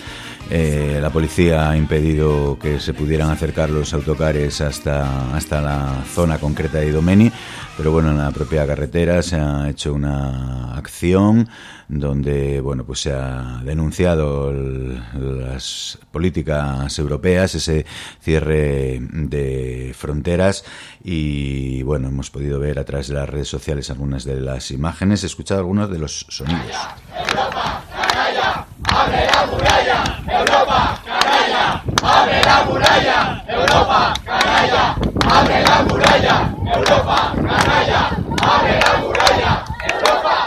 La policía ha impedido que se pudieran acercar los autocares hasta la zona concreta de Idomeni, pero bueno, en la propia carretera se ha hecho una acción donde se ha denunciado las políticas europeas, ese cierre de fronteras, y bueno, hemos podido ver a través de las redes sociales algunas de las imágenes, he escuchado algunos de los sonidos. ¡Europa, canalla! ¡Abre la muralla! ¡Europa, canalla! ¡Abre la muralla! ¡Europa, canalla! ¡Abre la muralla! ¡Europa, canalla! ¡Abre la muralla! ¡Europa!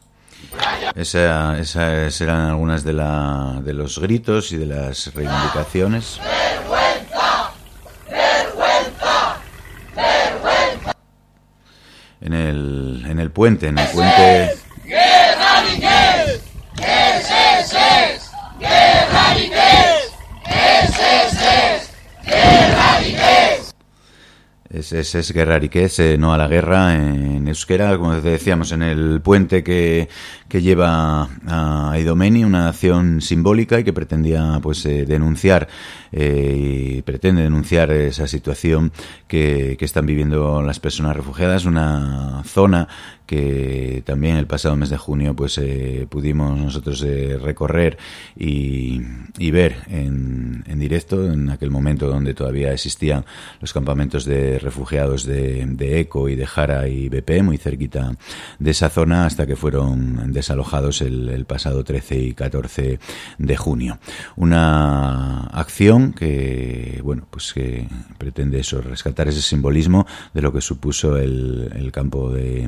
Esas eran algunas de los gritos y de las reivindicaciones. ¡Vergüenza! ¡Vergüenza! ¡Vergüenza! En el puente. ¡Guerra ni qué! ¡Es! ¡Guerra ni qué! ¡Es! ¡Guerra ni qué! Es guerrariquez, no a la guerra en euskera, como decíamos, en el puente que lleva a Idomeni, una acción simbólica y que pretendía denunciar y pretende denunciar esa situación que están viviendo las personas refugiadas, una zona que también el pasado mes de junio pudimos nosotros recorrer y ver en directo, en aquel momento donde todavía existían los campamentos de refugiados de ECO y de Jara y BP, muy cerquita de esa zona, hasta que fueron desalojados el pasado 13 y 14 de junio. Una acción que pretende rescatar ese simbolismo de lo que supuso el campo de Idomeni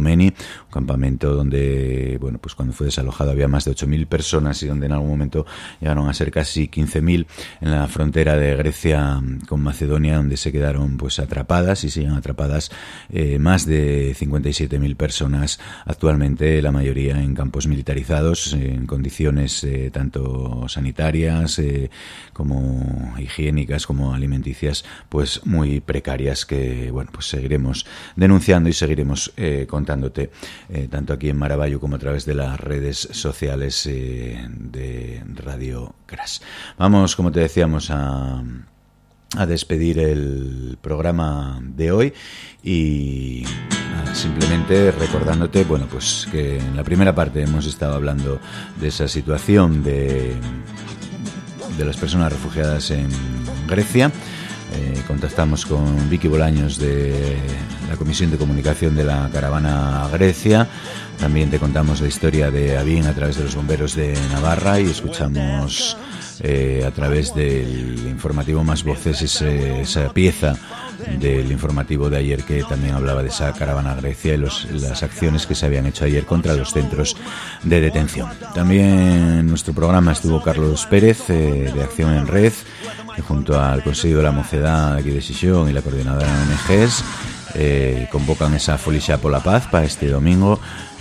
Idomeni, un campamento donde, bueno, pues cuando fue desalojado había más de 8.000 personas y donde en algún momento llegaron a ser casi 15.000 en la frontera de Grecia con Macedonia, donde se quedaron pues atrapadas y siguen atrapadas más de 57.000 personas actualmente, la mayoría en campos militarizados, en condiciones tanto sanitarias como higiénicas, como alimenticias, pues muy precarias, que bueno, pues seguiremos denunciando y seguiremos contándote tanto aquí en Maravallo como a través de las redes sociales de Radio Crash. Vamos, como te decíamos, a despedir el programa de hoy y simplemente recordándote, bueno, pues que en la primera parte hemos estado hablando de esa situación de las personas refugiadas en Grecia. Contactamos con Vicky Bolaños de la Comisión de Comunicación de la Caravana a Grecia. También te contamos la historia de Avín a través de los bomberos de Navarra y escuchamos a través del informativo Más Voces esa pieza del informativo de ayer que también hablaba de esa caravana a Grecia y las acciones que se habían hecho ayer contra los centros de detención. También en nuestro programa estuvo Carlos Pérez de Acción en Red, que junto al Consejo de la Mocedad aquí de Xixón y la coordinadora de ONGs convocan esa Folixa por la Paz para este domingo,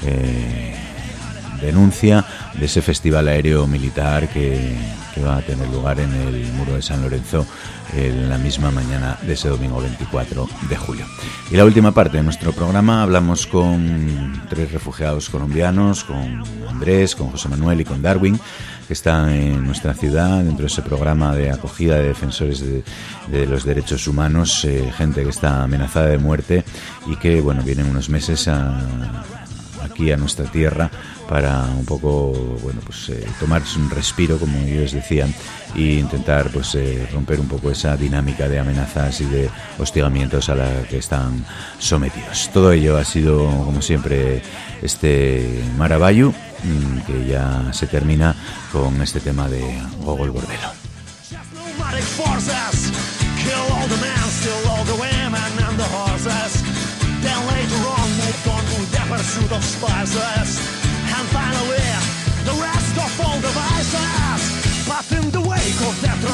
denuncia de ese festival aéreo militar que va a tener lugar en el Muro de San Lorenzo en la misma mañana de ese domingo 24 de julio. Y la última parte de nuestro programa hablamos con 3 refugiados colombianos, con Andrés, con José Manuel y con Darwin, que están en nuestra ciudad dentro de ese programa de acogida de defensores de los derechos humanos, gente que está amenazada de muerte y que, bueno, vienen unos meses aquí a nuestra tierra para un poco, bueno, pues tomarse un respiro, como ellos decían, e intentar pues romper un poco esa dinámica de amenazas y de hostigamientos a la que están sometidos. Todo ello ha sido, como siempre, este Maravallo, que ya se termina con este tema de Gogol Bordelo. And finally, the rest of all devices. But in the wake of that